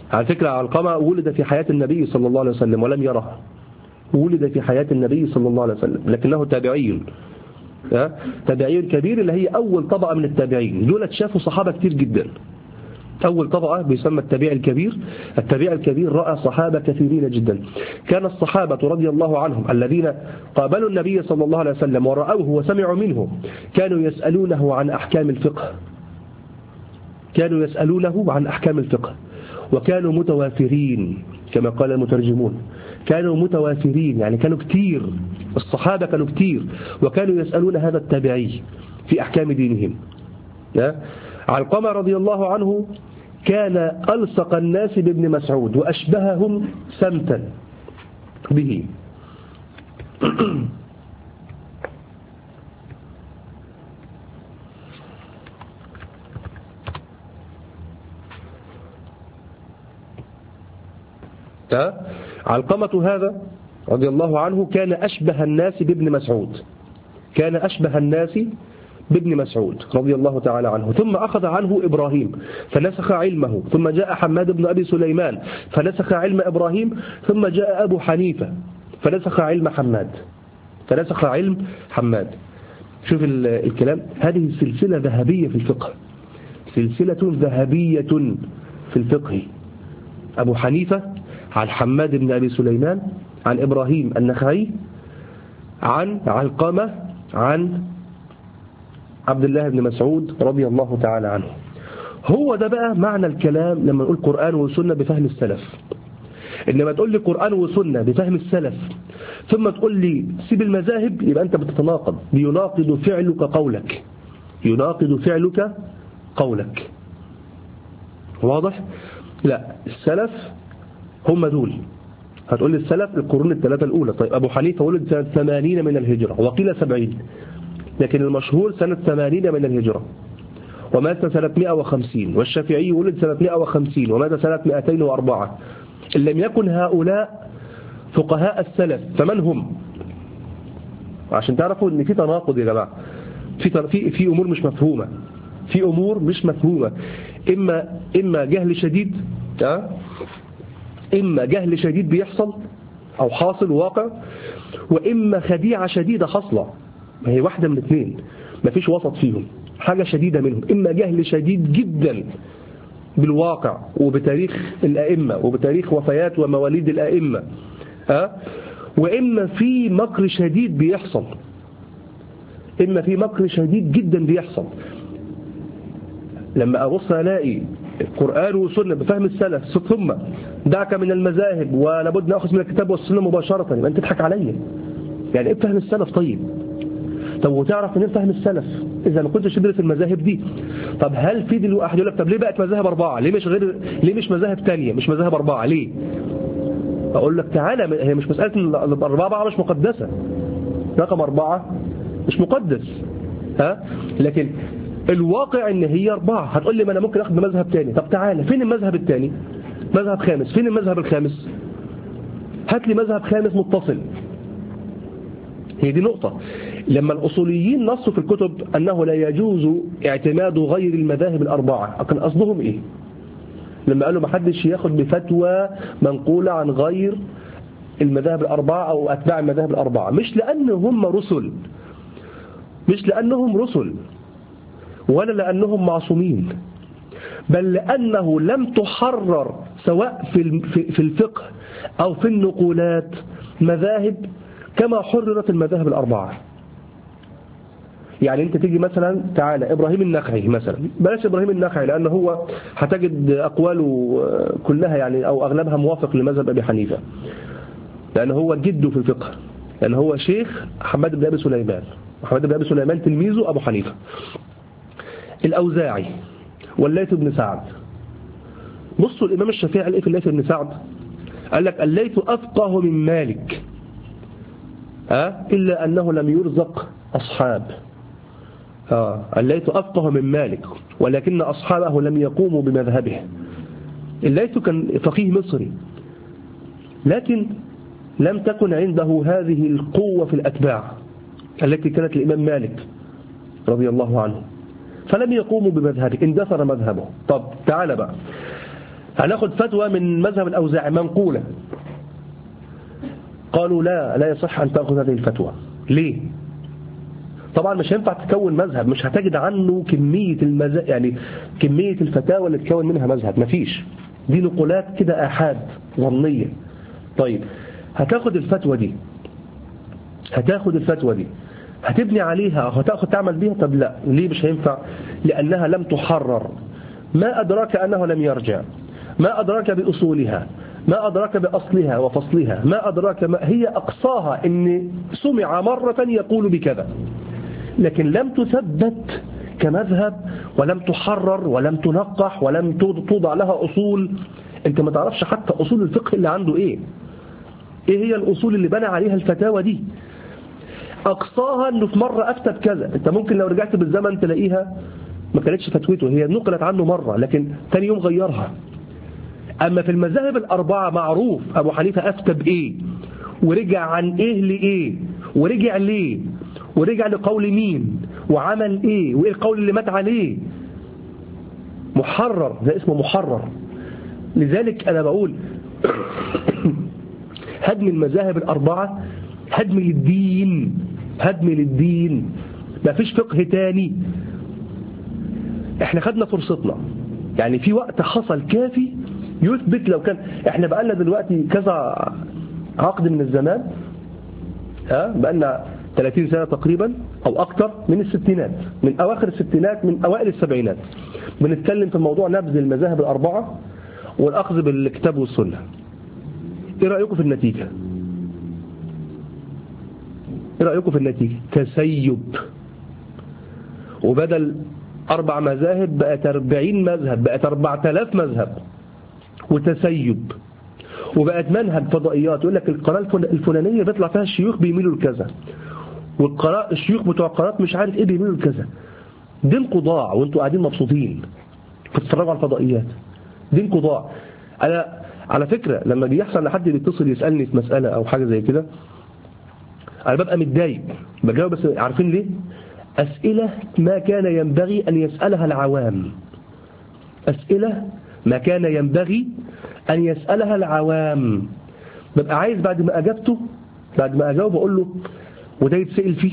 على فكرة علقمة ولد في حياة النبي صلى الله عليه وسلم ولم يره، ولد في حياة النبي صلى الله عليه وسلم لكنه تابعي، تابعي كبير، اللي هي أول طبقة من التابعين. دول شافوا صحابة كتير جدا. أول طبقة بيسمى التابع الكبير. التابع الكبير رأى صحابة كثيرين جدا. كان الصحابة رضي الله عنهم الذين قابلوا النبي صلى الله عليه وسلم ورأوه وسمعوا منه كانوا يسألونه عن أحكام الفقه، كانوا يسألونه عن أحكام الفقه وكانوا متوافرين كما قال المترجمون، كانوا متوافرين يعني كانوا كتير، الصحابة كانوا كتير وكانوا يسألون هذا التابعي في أحكام دينهم. علقمة رضي الله عنه كان ألصق الناس بابن مسعود وأشبههم سمتا به. علقمة هذا رضي الله عنه كان أشبه الناس بابن مسعود، كان أشبه الناس بابن مسعود رضي الله تعالى عنه. ثم أخذ عنه إبراهيم فنسخ علمه، ثم جاء حماد بن أبي سليمان فنسخ علم إبراهيم، ثم جاء أبو حنيفة فنسخ علم حماد، فنسخ علم حماد. شوف الكلام، هذه سلسلة ذهبية في الفقه، سلسلة ذهبية في الفقه. أبو حنيفة عن حماد بن أبي سليمان عن إبراهيم النخعي عن علقمة عن عبد الله بن مسعود رضي الله تعالى عنه. هو ده بقى معنى الكلام لما نقول قرآن وسنة بفهم السلف. إنما تقول لي قرآن وسنة بفهم السلف ثم تقول لي سيب المذاهب، يبقى أنت بتتناقض، يناقض فعلك قولك، يناقض فعلك قولك. واضح؟ لا، السلف هم دول. هتقول لي السلف القرون الثلاثة الأولى. طيب أبو حنيفة ولد سنة ثمانين من الهجرة وقيل سبعين، لكن المشهور سنة ثمانين من الهجرة ومات سنة مئة وخمسين، والشافعي ولد سنة مئة وخمسين ومات سنة مئتين وأربعة. إن لم يكن هؤلاء فقهاء السلف فمن هم؟ عشان تعرفوا ان في تناقض يا جماعة، في في في امور مش مفهومة، في امور مش مفهومة. اما اما جهل شديد، اه اما جهل شديد بيحصل او حاصل واقع، واما خديعة شديدة حاصلة. ما هي واحدة من الاثنين، ما فيش وسط فيهم، حاجة شديدة منهم. اما جهل شديد جدا بالواقع وبتاريخ الائمة وبتاريخ وفيات ومواليد الائمة، اه واما في مكر شديد بيحصل، اما في مكر شديد جدا بيحصل. لما ابص الاقي القرآن والسنة بفهم السلف ثم دعك من المذاهب ولابد ناخذ من الكتاب والسنة مباشرة، يبقى انت تضحك عليا. يعني ايه بفهم السلف؟ طيب طب وتعرف منين فهم السلف اذا ما كنتش تدرس المذاهب دي؟ طب هل في دلوقتي واحد يقول لك طب ليه بقت مذاهب اربعه؟ ليه مش غير ليه مش مذاهب ثانيه؟ مش مذاهب اربعه ليه؟ اقول لك تعالى، هي مش مساله ان الاربعه مش مقدسه، رقم اربعه مش مقدس، ها، لكن الواقع ان هي اربعه. هتقول لي ما انا ممكن اخد مذهب ثاني، طب تعالى فين المذهب الثاني؟ مذهب خامس، فين المذهب الخامس؟ هات لي مذهب خامس متصل. هي دي نقطة. لما الأصوليين نصوا في الكتب أنه لا يجوز اعتماد غير المذاهب الأربعة، كان قصدهم إيه؟ لما قالوا ما حدش ياخد بفتوى منقولة عن غير المذاهب الأربعة أو أتباع المذاهب الأربعة، مش لأنهم رسل، مش لأنهم رسل ولا لأنهم معصومين، بل لأنه لم تحرر سواء في الفقه أو في النقولات مذاهب كما حررت المذاهب الأربعة. يعني انت تيجي مثلا تعالى إبراهيم النخعي مثلا، بلاش إبراهيم النخعي لأن هو هتجد أقواله كلها يعني أو أغلبها موافق لمذهب أبي حنيفة، لأن هو جده في الفقه، لأن هو شيخ حماد بن أبي سليمان، وحماد بن أبي سليمان تلميذه أبو حنيفة. الأوزاعي والليث بن سعد. بصوا الإمام الشافعي قال إيه في الليث بن سعد؟ قال لك الليث أفقه من مالك، أه؟ إلا أنه لم يرزق أصحاب. آه. الليث أفقه من مالك ولكن أصحابه لم يقوموا بمذهبه. الليث كان فقيه مصري لكن لم تكن عنده هذه القوة في الأتباع التي كانت الإمام مالك رضي الله عنه، فلم يقوموا بمذهبه، اندثر مذهبه. طب تعال بقى، هناخد فتوى من مذهب الأوزاعي منقولة، قالوا لا لا يصح أن تأخذ هذه الفتوى. ليه؟ طبعا مش هينفع تكون مذهب، مش هتجد عنه كمية المز... يعني كمية الفتاوى اللي تكون منها مذهب، مفيش، دي نقولات كده آحاد ظنية. طيب هتاخد الفتوى دي هتاخد الفتوى دي هتبني عليها أو هتاخد تعمل بيها؟ طب لا، ليه مش هينفع؟ لأنها لم تحرر. ما أدراك أنه لم يرجع؟ ما أدراك بأصولها؟ ما أدراك بأصلها وفصلها؟ ما أدراك ما هي أقصاها إن سمع مرة يقول بكذا، لكن لم تثبت كمذهب ولم تحرر ولم تنقح ولم توضع لها أصول. أنت ما تعرفش حتى أصول الفقه اللي عنده إيه إيه هي الأصول اللي بنى عليها الفتاوى دي. أقصاها أنه في مرة أفتى بكذا، أنت ممكن لو رجعت بالزمن تلاقيها ما كانتش فتوته، هي نقلت عنه مرة لكن ثاني يوم غيرها. أما في المذاهب الأربعة معروف أبو حنيفة أفتى بإيه ورجع عن إيه لإيه ورجع ليه ورجع لقول مين وعمل إيه وإيه القول اللي مات عليه، محرر، ده اسمه محرر. لذلك أنا بقول هدم المذاهب الأربعة هدم للدين، هدم للدين، ما فيش فقه تاني. احنا خدنا فرصتنا، يعني في وقت حصل كافي يثبت. لو كان احنا بقالنا دلوقتي كذا عقد من الزمان، ها بقالنا ثلاثين سنة تقريبا او اكتر، من الستينات، من اواخر الستينات، من اوائل السبعينات، بنتكلم في موضوع نبذ المذاهب الاربعة والاخذ بالكتاب والسنة. ايه رأيكم في النتيجة؟ ايه رأيكم في النتيجة؟ تسيب، وبدل أربع مذاهب بقت أربعين مذهب، بقت أربعة آلاف مذهب، وتسيب، وبقت منهج فضائيات يقول لك القناة الفلانية بيطلع فيها الشيوخ بيميلوا لكذا، والقناة الشيوخ بتوع القناة مش عارف ايه بيميلوا لكذا. دينكم ضاع وانتوا قاعدين مبسوطين بتتفرجوا على الفضائيات، دينكم ضاع. انا على فكرة لما بيحصل لحد بيتصل يسألني في مسألة او حاجة زي كده انا ببقى متضايق بجاوب، بس عارفين ليه؟ أسئلة ما كان ينبغي أن يسألها العوام، أسئلة ما كان ينبغي أن يسألها العوام. ببقى عايز بعد ما أجابته، بعد ما أجاوب أقول له وده يتسأل فيه؟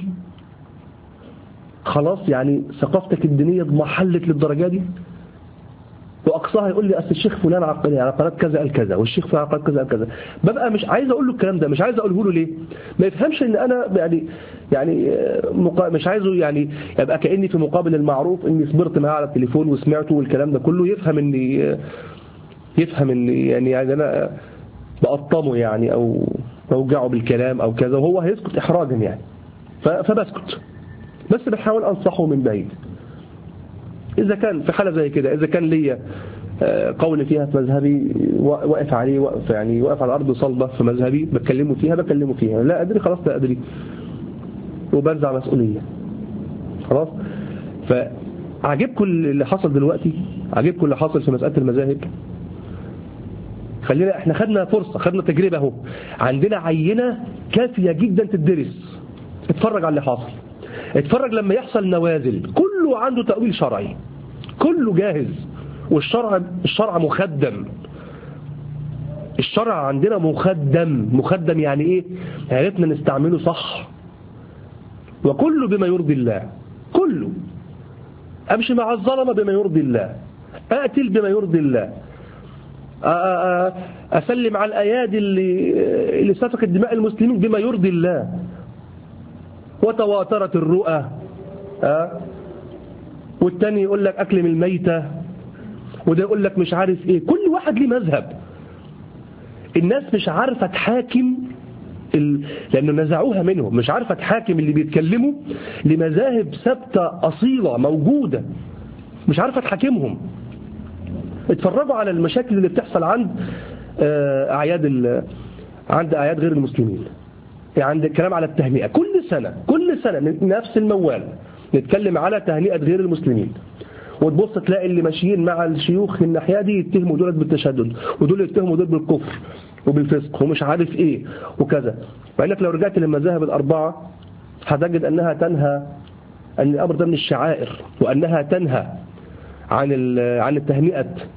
خلاص يعني ثقافتك الدينية اضمحلت للدرجة دي؟ وأقصاها يقول لي أصل الشيخ فلان على قناة كذا قال كذا، والشيخ فلان على قناة كذا قال كذا. ببقى مش عايز أقول له الكلام ده، مش عايز أقوله له. ليه؟ ما يفهمش إن أنا يعني يعني مش عايزه يعني يبقى كأني في مقابل المعروف إني صبرت معاه على التليفون وسمعته والكلام ده كله، يفهم إني يفهم إني يعني يعني أنا بقطمه يعني أو بوجعه بالكلام أو كذا، وهو هيسكت إحراجا يعني، فبسكت، بس بحاول أنصحه من بعيد. إذا كان في حالة زي كده، إذا كان لي قول فيها في مذهبي واقف عليه، واقف يعني واقف على أرض صلبة في مذهبي بكلمه فيها بكلمه فيها، لا أدري خلاص لا أدري وبنزع مسؤولية خلاص. فعجبكم اللي حصل دلوقتي، عجبكم اللي حصل في مسألة المذاهب. خلينا احنا خدنا فرصة، خدنا تجربة اهو، عندنا عينة كافية جدا تدرس. اتفرج على اللي حاصل، اتفرج لما يحصل نوازل كله عنده تأويل شرعي، كله جاهز، والشرع الشرع مخدم. الشرع عندنا مخدم. مخدم يعني ايه؟ عرفنا نستعمله صح، وكله بما يرضي الله، كله. امشي مع الظلمة بما يرضي الله، اقتل بما يرضي الله، اسلم على الايادي اللي اللي سفكت دماء المسلمين بما يرضي الله. وتواترت الرؤى، أه؟ والتاني يقول لك أكل من الميتة، وده يقول لك مش عارف إيه. كل واحد ليه مذهب. الناس مش عارفة تحاكم ال... لأنه نزعوها منهم، مش عارفة تحاكم اللي بيتكلموا لمذاهب ثابتة أصيلة موجودة، مش عارفة تحاكمهم. اتفرجوا على المشاكل اللي بتحصل عند أعياد ال... عند أعياد غير المسلمين، يعني عند الكلام على التهنئة. كل سنة كل سنة نفس الموال، نتكلم على تهنئة غير المسلمين، وتبص تلاقي اللي ماشيين مع الشيوخ الناحية دي يتهموا دول بالتشدد، ودول يتهموا دول بالكفر وبالفسق ومش عارف ايه وكذا. مع انك لو رجعت للمذاهب الأربعة هتجد أنها تنهى أن الأمر ده من الشعائر، وأنها تنهى عن عن التهنئة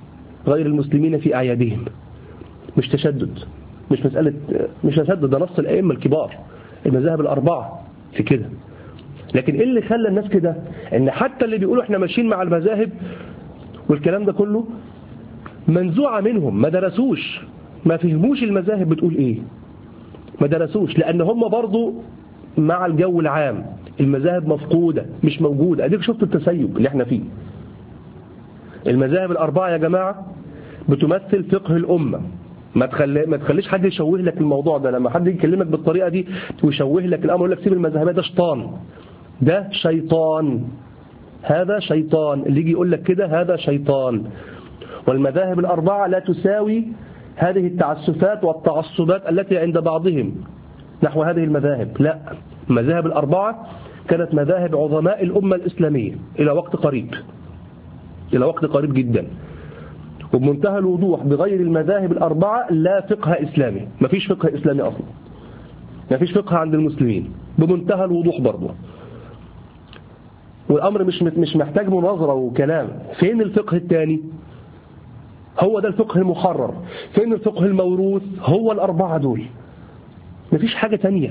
غير المسلمين في أعيادهم. مش تشدد، مش مسألة، مش تشدد، ده نص الأئمة الكبار المذاهب الأربعة في كده. لكن إيه اللي خلى الناس كده؟ إن حتى اللي بيقولوا إحنا ماشيين مع المذاهب والكلام ده كله منزوعة منهم، ما درسوش، ما فهموش المذاهب بتقول إيه، ما درسوش، لأن هم برضو مع الجو العام المذاهب مفقودة مش موجودة. أديك شفت التسيب اللي احنا فيه. المذاهب الأربعة يا جماعة بتمثل فقه الأمة. ما تخلي ما تخليش حد يشوه لك الموضوع ده. لما حد يكلمك بالطريقة دي ويشوه لك الأمر يقول لك سيب المذاهب، ده شيطان، ده شيطان، هذا شيطان. اللي يجي يقول لك كده هذا شيطان. والمذاهب الأربعة لا تساوي هذه التعسفات والتعصبات التي عند بعضهم نحو هذه المذاهب. لا، المذاهب الأربعة كانت مذاهب عظماء الأمة الإسلامية إلى وقت قريب، إلى وقت قريب جدا، وبمنتهى الوضوح. بغير المذاهب الأربعة لا فقه إسلامي، ما فيش فقه إسلامي أصلا، ما فيش فقه عند المسلمين، بمنتهى الوضوح برضه. والأمر مش مش محتاج مناظرة وكلام. فين الفقه الثاني؟ هو ده الفقه المحرر. فين الفقه الموروث؟ هو الأربعة دول، مفيش حاجة تانية.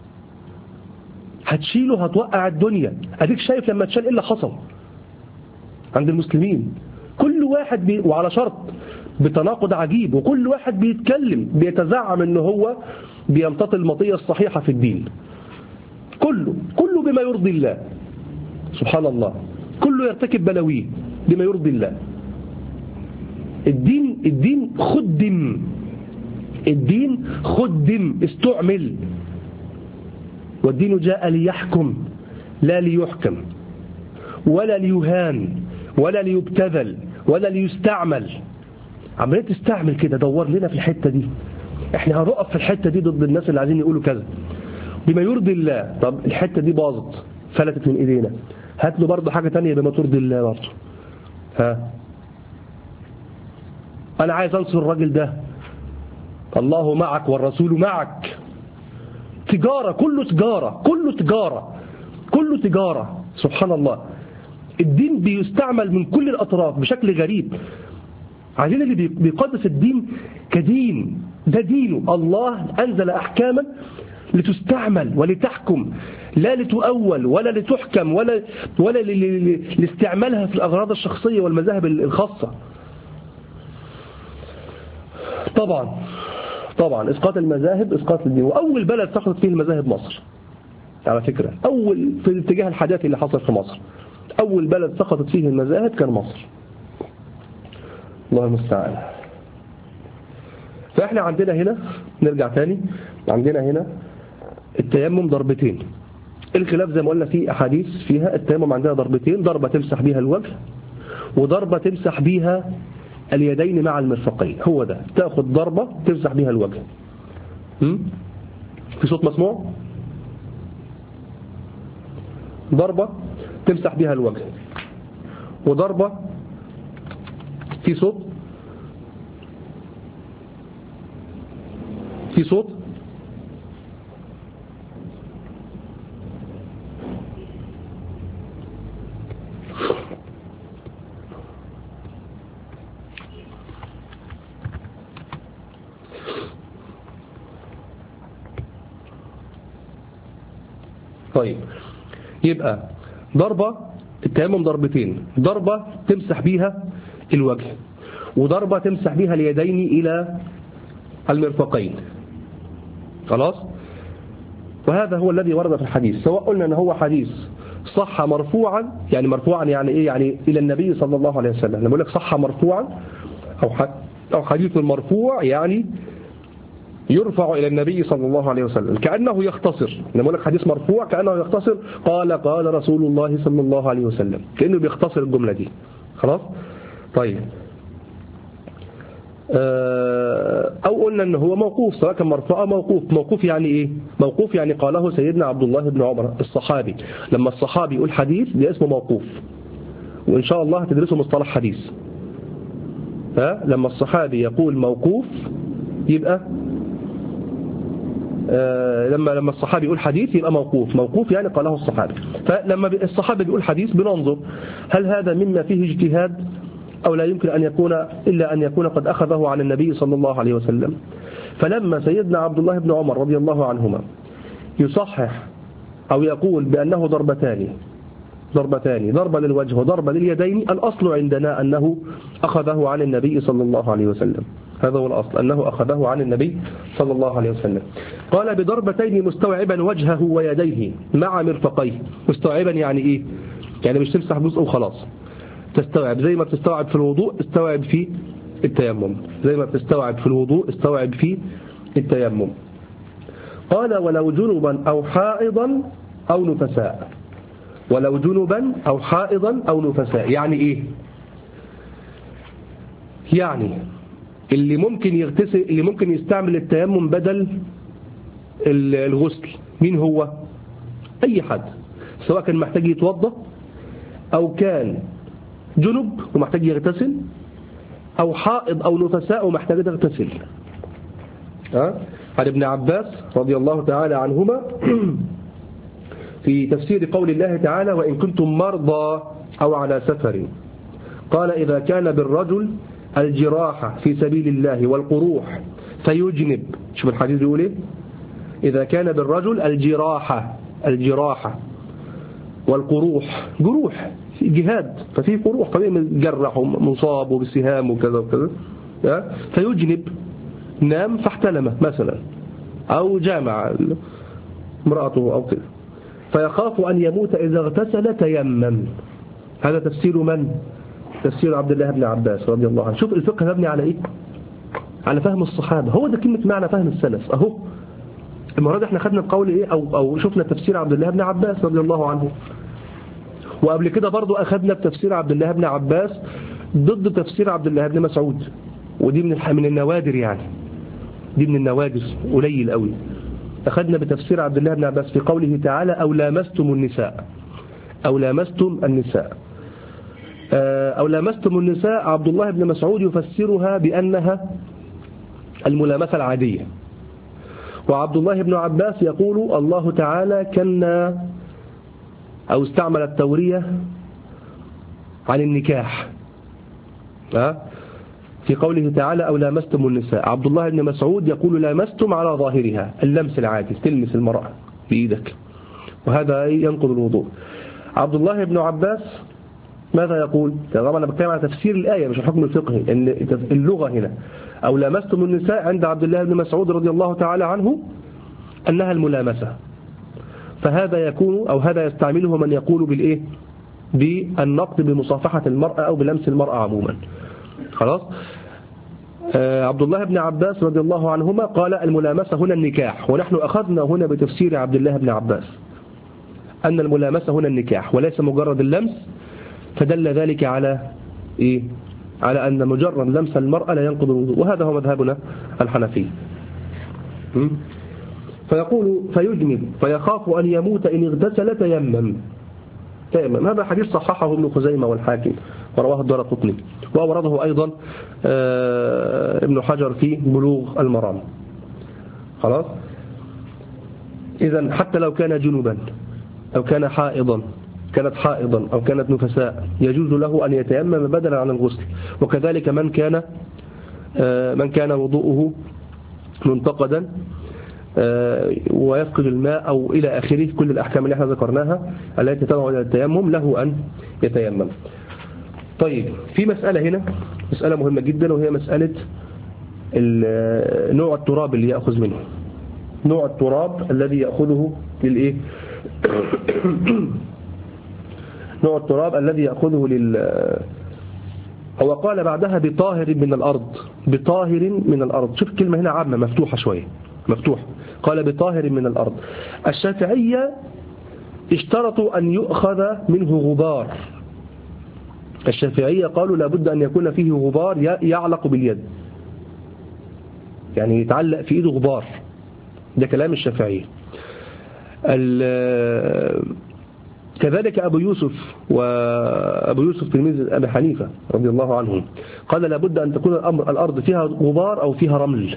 هتشيله هتوقع الدنيا. أديك شايف لما تشال إيه اللي حصل عند المسلمين. كل واحد بي... وعلى شرط بتناقض عجيب، وكل واحد بيتكلم بيتزعم إنه هو بيمتطي المطية الصحيحة في الدين. كله كله بما يرضي الله سبحان الله، كله يرتكب بلاويه بما يرضي الله. الدين الدين خدم، الدين خدم، استعمل. والدين جاء ليحكم لا ليحكم ولا ليهان ولا ليبتذل ولا ليستعمل. عمالية تستعمل كده، دور لنا في الحتة دي، احنا هنقف في الحتة دي ضد الناس اللي عايزين يقولوا كذا بما يرضي الله. طب الحتة دي باظت فلتت من ايدينا، هات له برضه حاجة تانية بما ترضي الله برضه. ها، انا عايز انصر الراجل ده، الله معك والرسول معك. تجارة، كله تجارة، كله تجارة، كله تجارة. سبحان الله، الدين بيستعمل من كل الأطراف بشكل غريب. عايزين اللي بيقدس الدين كدين، ده دينه. الله أنزل أحكاما لتستعمل ولتحكم، لا لتؤول ولا لتحكم ولا ولا لاستعمالها في الأغراض الشخصية والمذاهب الخاصة. طبعا طبعا إسقاط المذاهب إسقاط الدين. وأول بلد سقطت فيه المذاهب مصر على فكرة. أول في الاتجاه الحداثي اللي حصل في مصر، أول بلد سقطت فيه المذاهب كان مصر. الله المستعان. فإحنا عندنا هنا، نرجع تاني، عندنا هنا التيمم ضربتين. الخلاف زي ما قلنا في أحاديث فيها التيمم عندنا ضربتين، ضربة تمسح بيها الوجه وضربة تمسح بيها اليدين مع المرفقين. هو ده، تأخذ ضربة تمسح بيها الوجه. م? في صوت مسموع؟ ضربة تمسح بيها الوجه وضربة في صوت، في صوت طيب. يبقى ضربة التيمم ضربتين، ضربة تمسح بيها الوجه وضربة تمسح بيها اليدين إلى المرفقين. خلاص. وهذا هو الذي ورد في الحديث، سواء قلنا أنه هو حديث صح مرفوعا، يعني مرفوعا يعني إيه؟ يعني إلى النبي صلى الله عليه وسلم. لما أقول لك صح مرفوعا أو أو حديث مرفوع يعني يرفع إلى النبي صلى الله عليه وسلم، كأنه يختصر. لما أقول لك حديث مرفوع كأنه يختصر، قال قال رسول الله صلى الله عليه وسلم، كأنه بيختصر الجملة دي. خلاص. طيب، أو قلنا أنه هو موقوف، سواء كان مرفوع أو موقوف. موقوف يعني إيه؟ موقوف يعني قاله سيدنا عبد الله بن عمر الصحابي. لما الصحابي يقول حديث ده اسمه موقوف، وإن شاء الله هتدرسوا مصطلح حديث. ها، لما الصحابي يقول موقوف يبقى آه لما لما الصحابي يقول حديث يبقى موقوف. موقوف يعني قاله الصحابي. فلما الصحابي بيقول حديث بننظر هل هذا مما فيه اجتهاد أو لا يمكن أن يكون إلا أن يكون قد أخذه عن النبي صلى الله عليه وسلم. فلما سيدنا عبد الله بن عمر رضي الله عنهما يصحح أو يقول بأنه ضربتان ضربتان ضربة للوجه وضربة لليدين، الأصل عندنا أنه أخذه عن النبي صلى الله عليه وسلم. هذا هو الأصل، أنه أخذه عن النبي صلى الله عليه وسلم. قال بضربتين مستوعبا وجهه ويديه مع مرفقيه. مستوعبا يعني إيه؟ يعني مش تمسح جزء وخلاص، تستوعب زي ما بتستوعب في الوضوء استوعب في التيمم، زي ما بتستوعب في الوضوء استوعب في التيمم. قال ولو جنبا أو حائضا أو نفساء. ولو جنبا أو حائضا أو نفساء يعني إيه؟ يعني اللي ممكن يغتسل، اللي ممكن يستعمل التيمم بدل الغسل، مين هو؟ أي حد، سواء كان محتاج يتوضأ أو كان جنب ومحتاج يغتسل أو حائض أو نفساء ومحتاج يغتسل. أه؟ عن ابن عباس رضي الله تعالى عنهما في تفسير قول الله تعالى وإن كنتم مرضى أو على سفر، قال إذا كان بالرجل الجراحة في سبيل الله والقروح فيجنب. شوف الحديث بيقول إيه؟ إذا كان بالرجل الجراحة الجراحة والقروح، جروح جهاد ففي قروح، فبيجرح ومصاب وبسهام وكذا وكذا، فيجنب نام فاحتلم مثلا أو جامع امرأته أو كذا، فيخاف أن يموت إذا اغتسل تيمم. هذا تفسير من؟ تفسير عبد الله بن عباس رضي الله عنه. شوف الفقه مبني على إيه؟ على فهم الصحابة. هو ده كلمة معنى فهم السلف. أهو المرة احنا خدنا القول إيه أو, أو شفنا تفسير عبد الله بن عباس رضي الله عنه، وقبل كده برضو أخذنا بتفسير عبد الله بن عباس ضد تفسير عبد الله بن مسعود، ودي من من النوادر، يعني دي من النوادر قليل قوي. أخذنا بتفسير عبد الله بن عباس في قوله تعالى أو لامستم النساء، أو لامستم النساء أو لامستم النساء. عبد الله بن مسعود يفسرها بأنها الملامسة العادية، وعبد الله بن عباس يقول الله تعالى كنا أو استعمل التورية عن النكاح في قوله تعالى أو لامستم النساء. عبد الله بن مسعود يقول لامستم على ظاهرها، اللمس العادي، تلمس المرأة بإيدك، وهذا ينقض الوضوء. عبد الله بن عباس ماذا يقول؟ طبعا أنا بتكلم على تفسير الآية مش الحكم الفقهي، إن اللغة هنا أو لامستم النساء عند عبد الله بن مسعود رضي الله تعالى عنه أنها الملامسة، فهذا يكون أو هذا يستعمله من يقول بالإيه؟ بالنقد بمصافحة المرأة أو بلمس المرأة عموما. خلاص. آه عبد الله بن عباس رضي الله عنهما قال الملامسة هنا النكاح، ونحن أخذنا هنا بتفسير عبد الله بن عباس أن الملامسة هنا النكاح وليس مجرد اللمس، فدل ذلك على إيه؟ على أن مجرد لمس المرأة لا ينقض الوضوء، وهذا هو مذهبنا الحنفي. فيقول فيجنب فيخاف أن يموت إن اغتسل تيمم. تيمم هذا حديث صححه ابن خزيمة والحاكم ورواه الدارقطني، وأورده أيضا ابن حجر في بلوغ المرام. خلاص. إذن حتى لو كان جنوبا أو كان حائضا كانت حائضا أو كانت نفساء يجوز له أن يتيمم بدلا عن الغسل، وكذلك من كان من كان وضوءه منتقدا ويفقد الماء أو إلى آخره، كل الأحكام اللي احنا ذكرناها التي تدعو إلى التيمم له أن يتيمم. طيب في مسألة هنا، مسألة مهمة جدا، وهي مسألة نوع التراب اللي يأخذ منه، نوع التراب الذي يأخذه للإيه؟ نوع التراب الذي يأخذه لل هو قال بعدها بطاهر من الأرض، بطاهر من الأرض. شوف الكلمة هنا عامة مفتوحة شوية، مفتوح. قال بطاهر من الأرض. الشافعية اشترطوا أن يؤخذ منه غبار. الشافعية قالوا لابد أن يكون فيه غبار يعلق باليد، يعني يتعلق في إيده غبار. ده كلام الشافعية. كذلك أبو يوسف وأبو يوسف تلميذ أبي حنيفة رضي الله عنهم قال لابد أن تكون الأمر الأرض فيها غبار أو فيها رمل،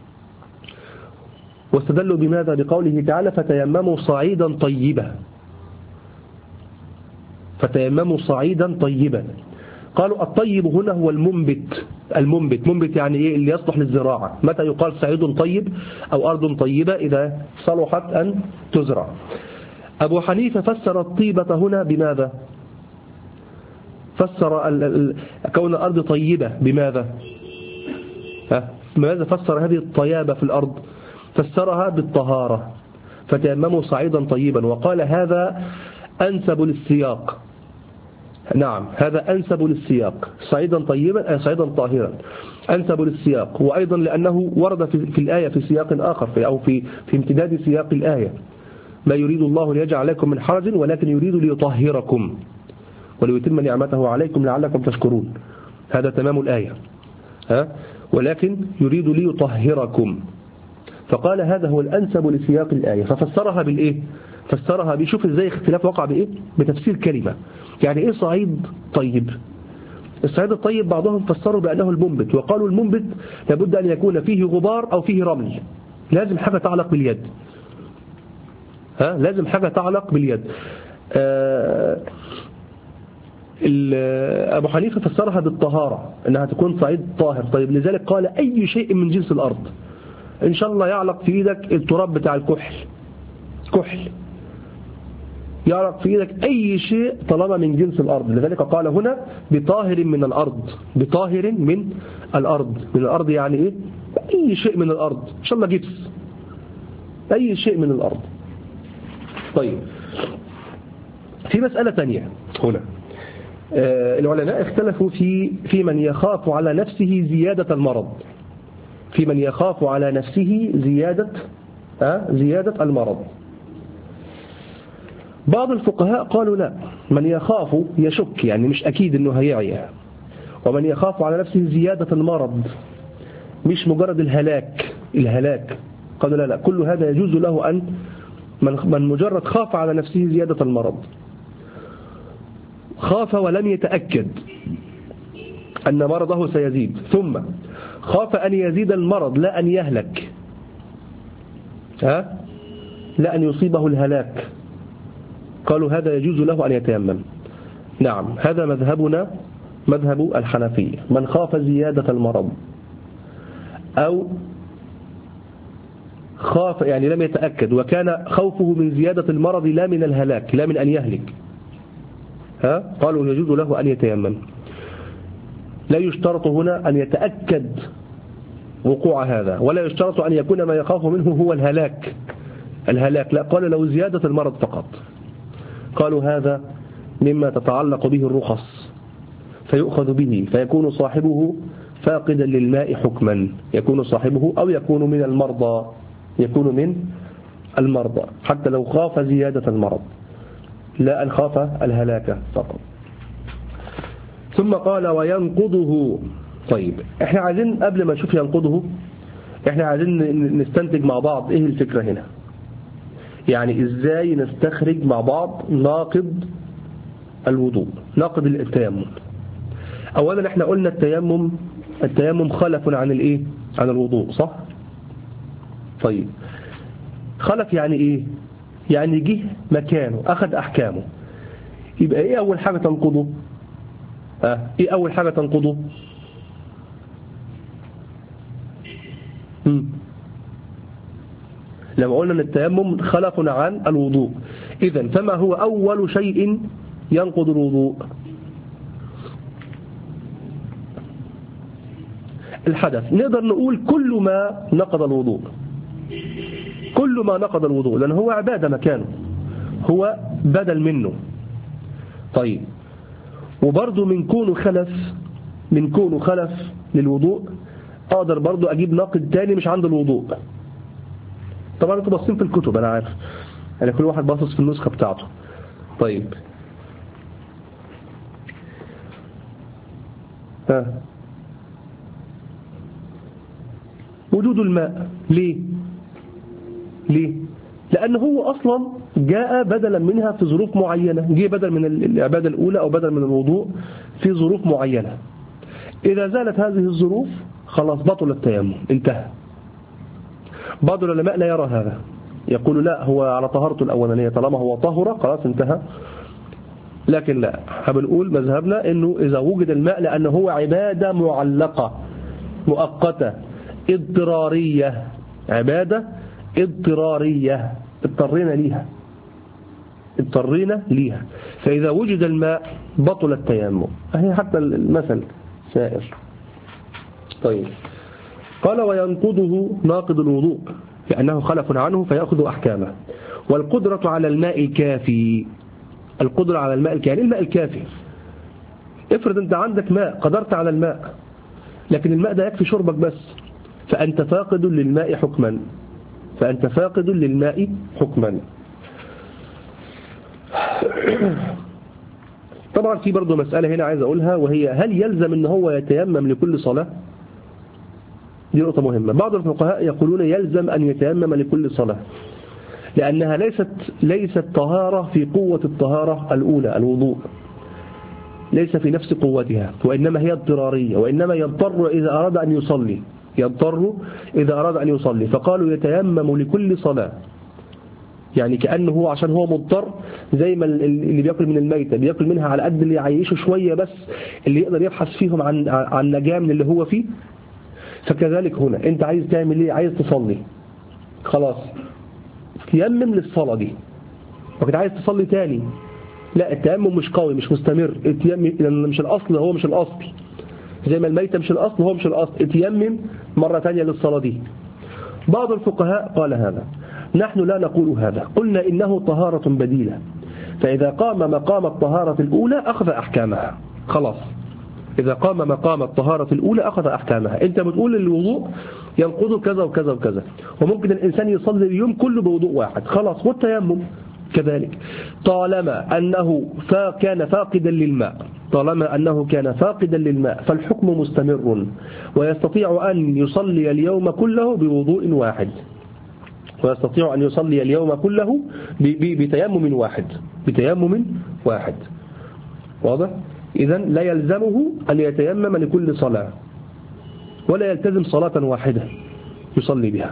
واستدلوا بماذا؟ بقوله تعالى فتيمموا صعيدا طيبا، فتيمموا صعيدا طيبا. قالوا الطيب هنا هو المنبت. المنبت منبت يعني إيه؟ اللي يصلح للزراعة. متى يقال صعيد طيب أو أرض طيبة؟ إذا صلحت أن تزرع. أبو حنيفة فسر الطيبة هنا بماذا؟ فسر كون الأرض طيبة بماذا؟ ها؟ بماذا فسر هذه الطيابة في الأرض؟ فسرها بالطهارة، فتيمموا صعيدا طيبا، وقال هذا أنسب للسياق. نعم هذا أنسب للسياق، صعيدا طيبا أي صعيدا طاهرا، أنسب للسياق. وأيضا لأنه ورد في, في الآية في سياق آخر في أو في, في امتداد سياق الآية: ما يريد الله ليجعل عليكم من حرج ولكن يريد ليطهركم وليتم نعمته عليكم لعلكم تشكرون. هذا تمام الآية، ها؟ ولكن يريد ليطهركم. فقال هذا هو الأنسب لسياق الآية، ففسرها بالإيه؟ فسرها بيشوف إزاي اختلاف وقع بإيه؟ بتفسير كلمة. يعني إيه صعيد طيب؟ الصعيد الطيب بعضهم فسروا بأنه المنبت، وقالوا المنبت لابد أن يكون فيه غبار أو فيه رمل، لازم حاجة تعلق باليد، ها؟ لازم حاجة تعلق باليد. آه أبو حنيفة فسرها بالطهارة، أنها تكون صعيد طاهر. طيب لذلك قال أي شيء من جنس الأرض، إن شاء الله يعلق في إيدك التراب بتاع الكحل، كحل يعلق في إيدك أي شيء طالما من جنس الأرض. لذلك قال هنا بطاهر من الأرض، بطاهر من الأرض. من الأرض يعني إيه؟ أي شيء من الأرض، إن شاء الله جبس، أي شيء من الأرض. طيب في مسألة تانية هنا، آه العلماء اختلفوا في في من يخاف على نفسه زيادة المرض، في من يخاف على نفسه زيادة آه زيادة المرض. بعض الفقهاء قالوا لا، من يخاف يشك يعني مش أكيد أنه هيعيا، ومن يخاف على نفسه زيادة المرض مش مجرد الهلاك الهلاك قالوا لا لا، كل هذا يجوز له أن من مجرد خاف على نفسه زيادة المرض، خاف ولم يتأكد أن مرضه سيزيد، ثم خاف أن يزيد المرض لا أن يهلك، ها؟ لا أن يصيبه الهلاك، قالوا هذا يجوز له أن يتيمم. نعم هذا مذهبنا مذهب الحنفية. من خاف زيادة المرض أو خاف يعني لم يتأكد وكان خوفه من زيادة المرض لا من الهلاك لا من أن يهلك، ها؟ قالوا يجوز له أن يتيمم. لا يشترط هنا أن يتأكد وقوع هذا، ولا يشترط أن يكون ما يخاف منه هو الهلاك الهلاك لا، قال لو زيادة المرض فقط. قالوا هذا مما تتعلق به الرخص فيؤخذ به، فيكون صاحبه فاقدا للماء حكما، يكون صاحبه أو يكون من المرضى، يكون من المرضى حتى لو خاف زيادة المرض لا أن خاف الهلاك فقط. ثم قال وينقضه. طيب احنا عايزين قبل ما نشوف ينقضه، احنا عايزين نستنتج مع بعض ايه الفكرة هنا، يعني ازاي نستخرج مع بعض ناقض الوضوء، ناقض التيمم. اولا احنا قلنا التيمم التيمم خلف عن الايه عن الوضوء، صح؟ طيب خلف يعني ايه؟ يعني جه مكانه اخذ احكامه. يبقى ايه اول حاجة تنقضه؟ اه ايه اول حاجة تنقضه؟ هم. لما قلنا ان التيمم خلف عن الوضوء، اذا فما هو اول شيء ينقض الوضوء؟ الحدث. نقدر نقول كل ما نقض الوضوء، كل ما نقض الوضوء، لأن هو عبادة مكانه، هو بدل منه. طيب وبرضه من كونه خلف من كونه خلف للوضوء أقدر برضه أجيب ناقض تاني مش عند الوضوء. طبعا انتوا باصين في الكتب أنا عارف، يعني كل واحد باصص في النسخة بتاعته. طيب ها وجود الماء ليه؟ ليه؟ لأن هو أصلا جاء بدلا منها في ظروف معينة، جاء بدل من العبادة الأولى أو بدل من الوضوء في ظروف معينة. إذا زالت هذه الظروف خلاص بطل التيمم، انتهى. بعض العلماء لا يرى هذا، يقول لا، هو على طهارته الأولانية، طالما هو طهر خلاص انتهى لكن لا، بنقول مذهبنا انه اذا وجد الماء لانه هو عبادة معلقة مؤقتة اضطرارية، عبادة اضطرارية اضطرينا ليها اضطرينا ليها فإذا وجد الماء بطل التيمم. هي حتى المثل سائر. طيب قال وينقضه ناقض الوضوء لأنه خلف عنه فيأخذ أحكامه. والقدرة على الماء الكافي، القدرة على الماء الكافي، الماء الكافي افرض انت عندك ماء قدرت على الماء لكن الماء ده يكفي شربك بس، فأنت فاقد للماء حكما، فأنت فاقد للماء حكما. طبعا في برضه مسألة هنا عايز أقولها، وهي هل يلزم ان هو يتيمم لكل صلاة؟ دي نقطة مهمة. بعض الفقهاء يقولون يلزم أن يتيمم لكل صلاة، لأنها ليست ليست طهارة في قوة الطهارة الأولى الوضوء، ليس في نفس قوتها، وإنما هي اضطرارية، وإنما يضطر إذا أراد أن يصلي، يضطر إذا أراد أن يصلي، فقالوا يتيمم لكل صلاة. يعني كأنه هو عشان هو مضطر، زي ما اللي بيأكل من الميتة بيأكل منها على قد اللي يعيشه شوية بس، اللي يقدر يبحث فيهم عن عن نجاة من اللي هو فيه. فكذلك هنا انت عايز تعمل ايه؟ عايز تصلي، خلاص تيمم للصلاة دي. وكنت عايز تصلي تاني، لا التيمم مش قوي مش مستمر، التيمم مش الأصل، هو مش الأصل، زي ما الميتة مش الأصل هو مش الأصل، التيمم مرة تانية للصلاة دي. بعض الفقهاء قال هذا، نحن لا نقول هذا، قلنا إنه طهارة بديلة، فإذا قام مقام الطهارة الأولى أخذ أحكامها. خلاص إذا قام مقام الطهارة الأولى أخذ أحكامها. أنت بتقول الوضوء ينقض كذا وكذا وكذا، وممكن الإنسان يصلي اليوم كله بوضوء واحد، خلاص. والتيمم كذلك، طالما أنه كان فاقدا للماء، طالما أنه كان فاقدا للماء فالحكم مستمر، ويستطيع أن يصلي اليوم كله بوضوء واحد، ويستطيع أن يصلي اليوم كله بتيمم واحد، بتيمم واحد. واضح؟ إذن لا يلزمه أن يتيمم لكل صلاة، ولا يلتزم صلاة واحدة يصلي بها.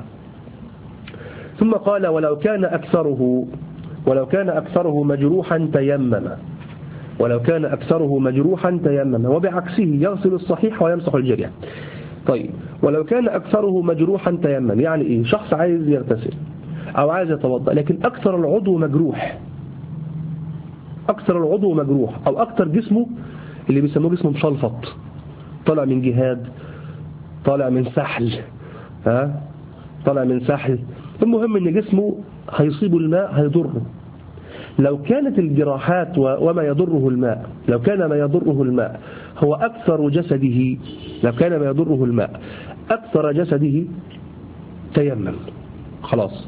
ثم قال ولو كان أكثره ولو كان أكثره مجروحا تيمم، ولو كان أكثره مجروحا تيمم، وبعكسه يغسل الصحيح ويمسح الجريح. طيب ولو كان أكثره مجروحا تيمم يعني إيه؟ شخص عايز يغتسل أو عايز يتوضأ لكن أكثر العضو مجروح، أكثر العضو مجروح، أو أكثر جسمه اللي بيسموه جسمه مشلفط، طالع من جهاد، طالع من سحل، ها طالع من سحل، المهم ان جسمه هيصيب الماء هيضره. لو كانت الجراحات وما يضره الماء، لو كان ما يضره الماء هو أكثر جسده، لو كان ما يضره الماء أكثر جسده تيمم، خلاص.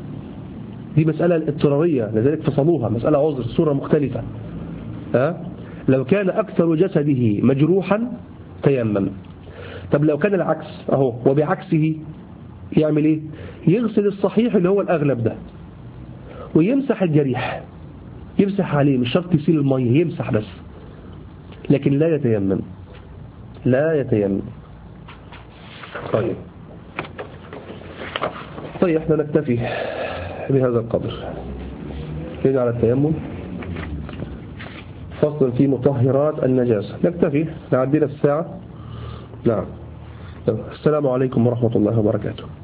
دي مسألة اضطرارية لذلك فصلوها، مسألة عذر صورة مختلفة. ها لو كان أكثر جسده مجروحا تيمم. طب لو كان العكس أهو، وبعكسه يعمل إيه؟ يغسل الصحيح اللي هو الأغلب ده، ويمسح الجريح، يمسح عليه، مش شرط يسيل المية، يمسح بس، لكن لا يتيمم، لا يتيمم. طيب طيب احنا نكتفي بهذا القدر. نيجي على التيمم، فصل في مطهرات النجاسة. نكتفي، نعدينا الساعة. نعم. السلام عليكم ورحمة الله وبركاته.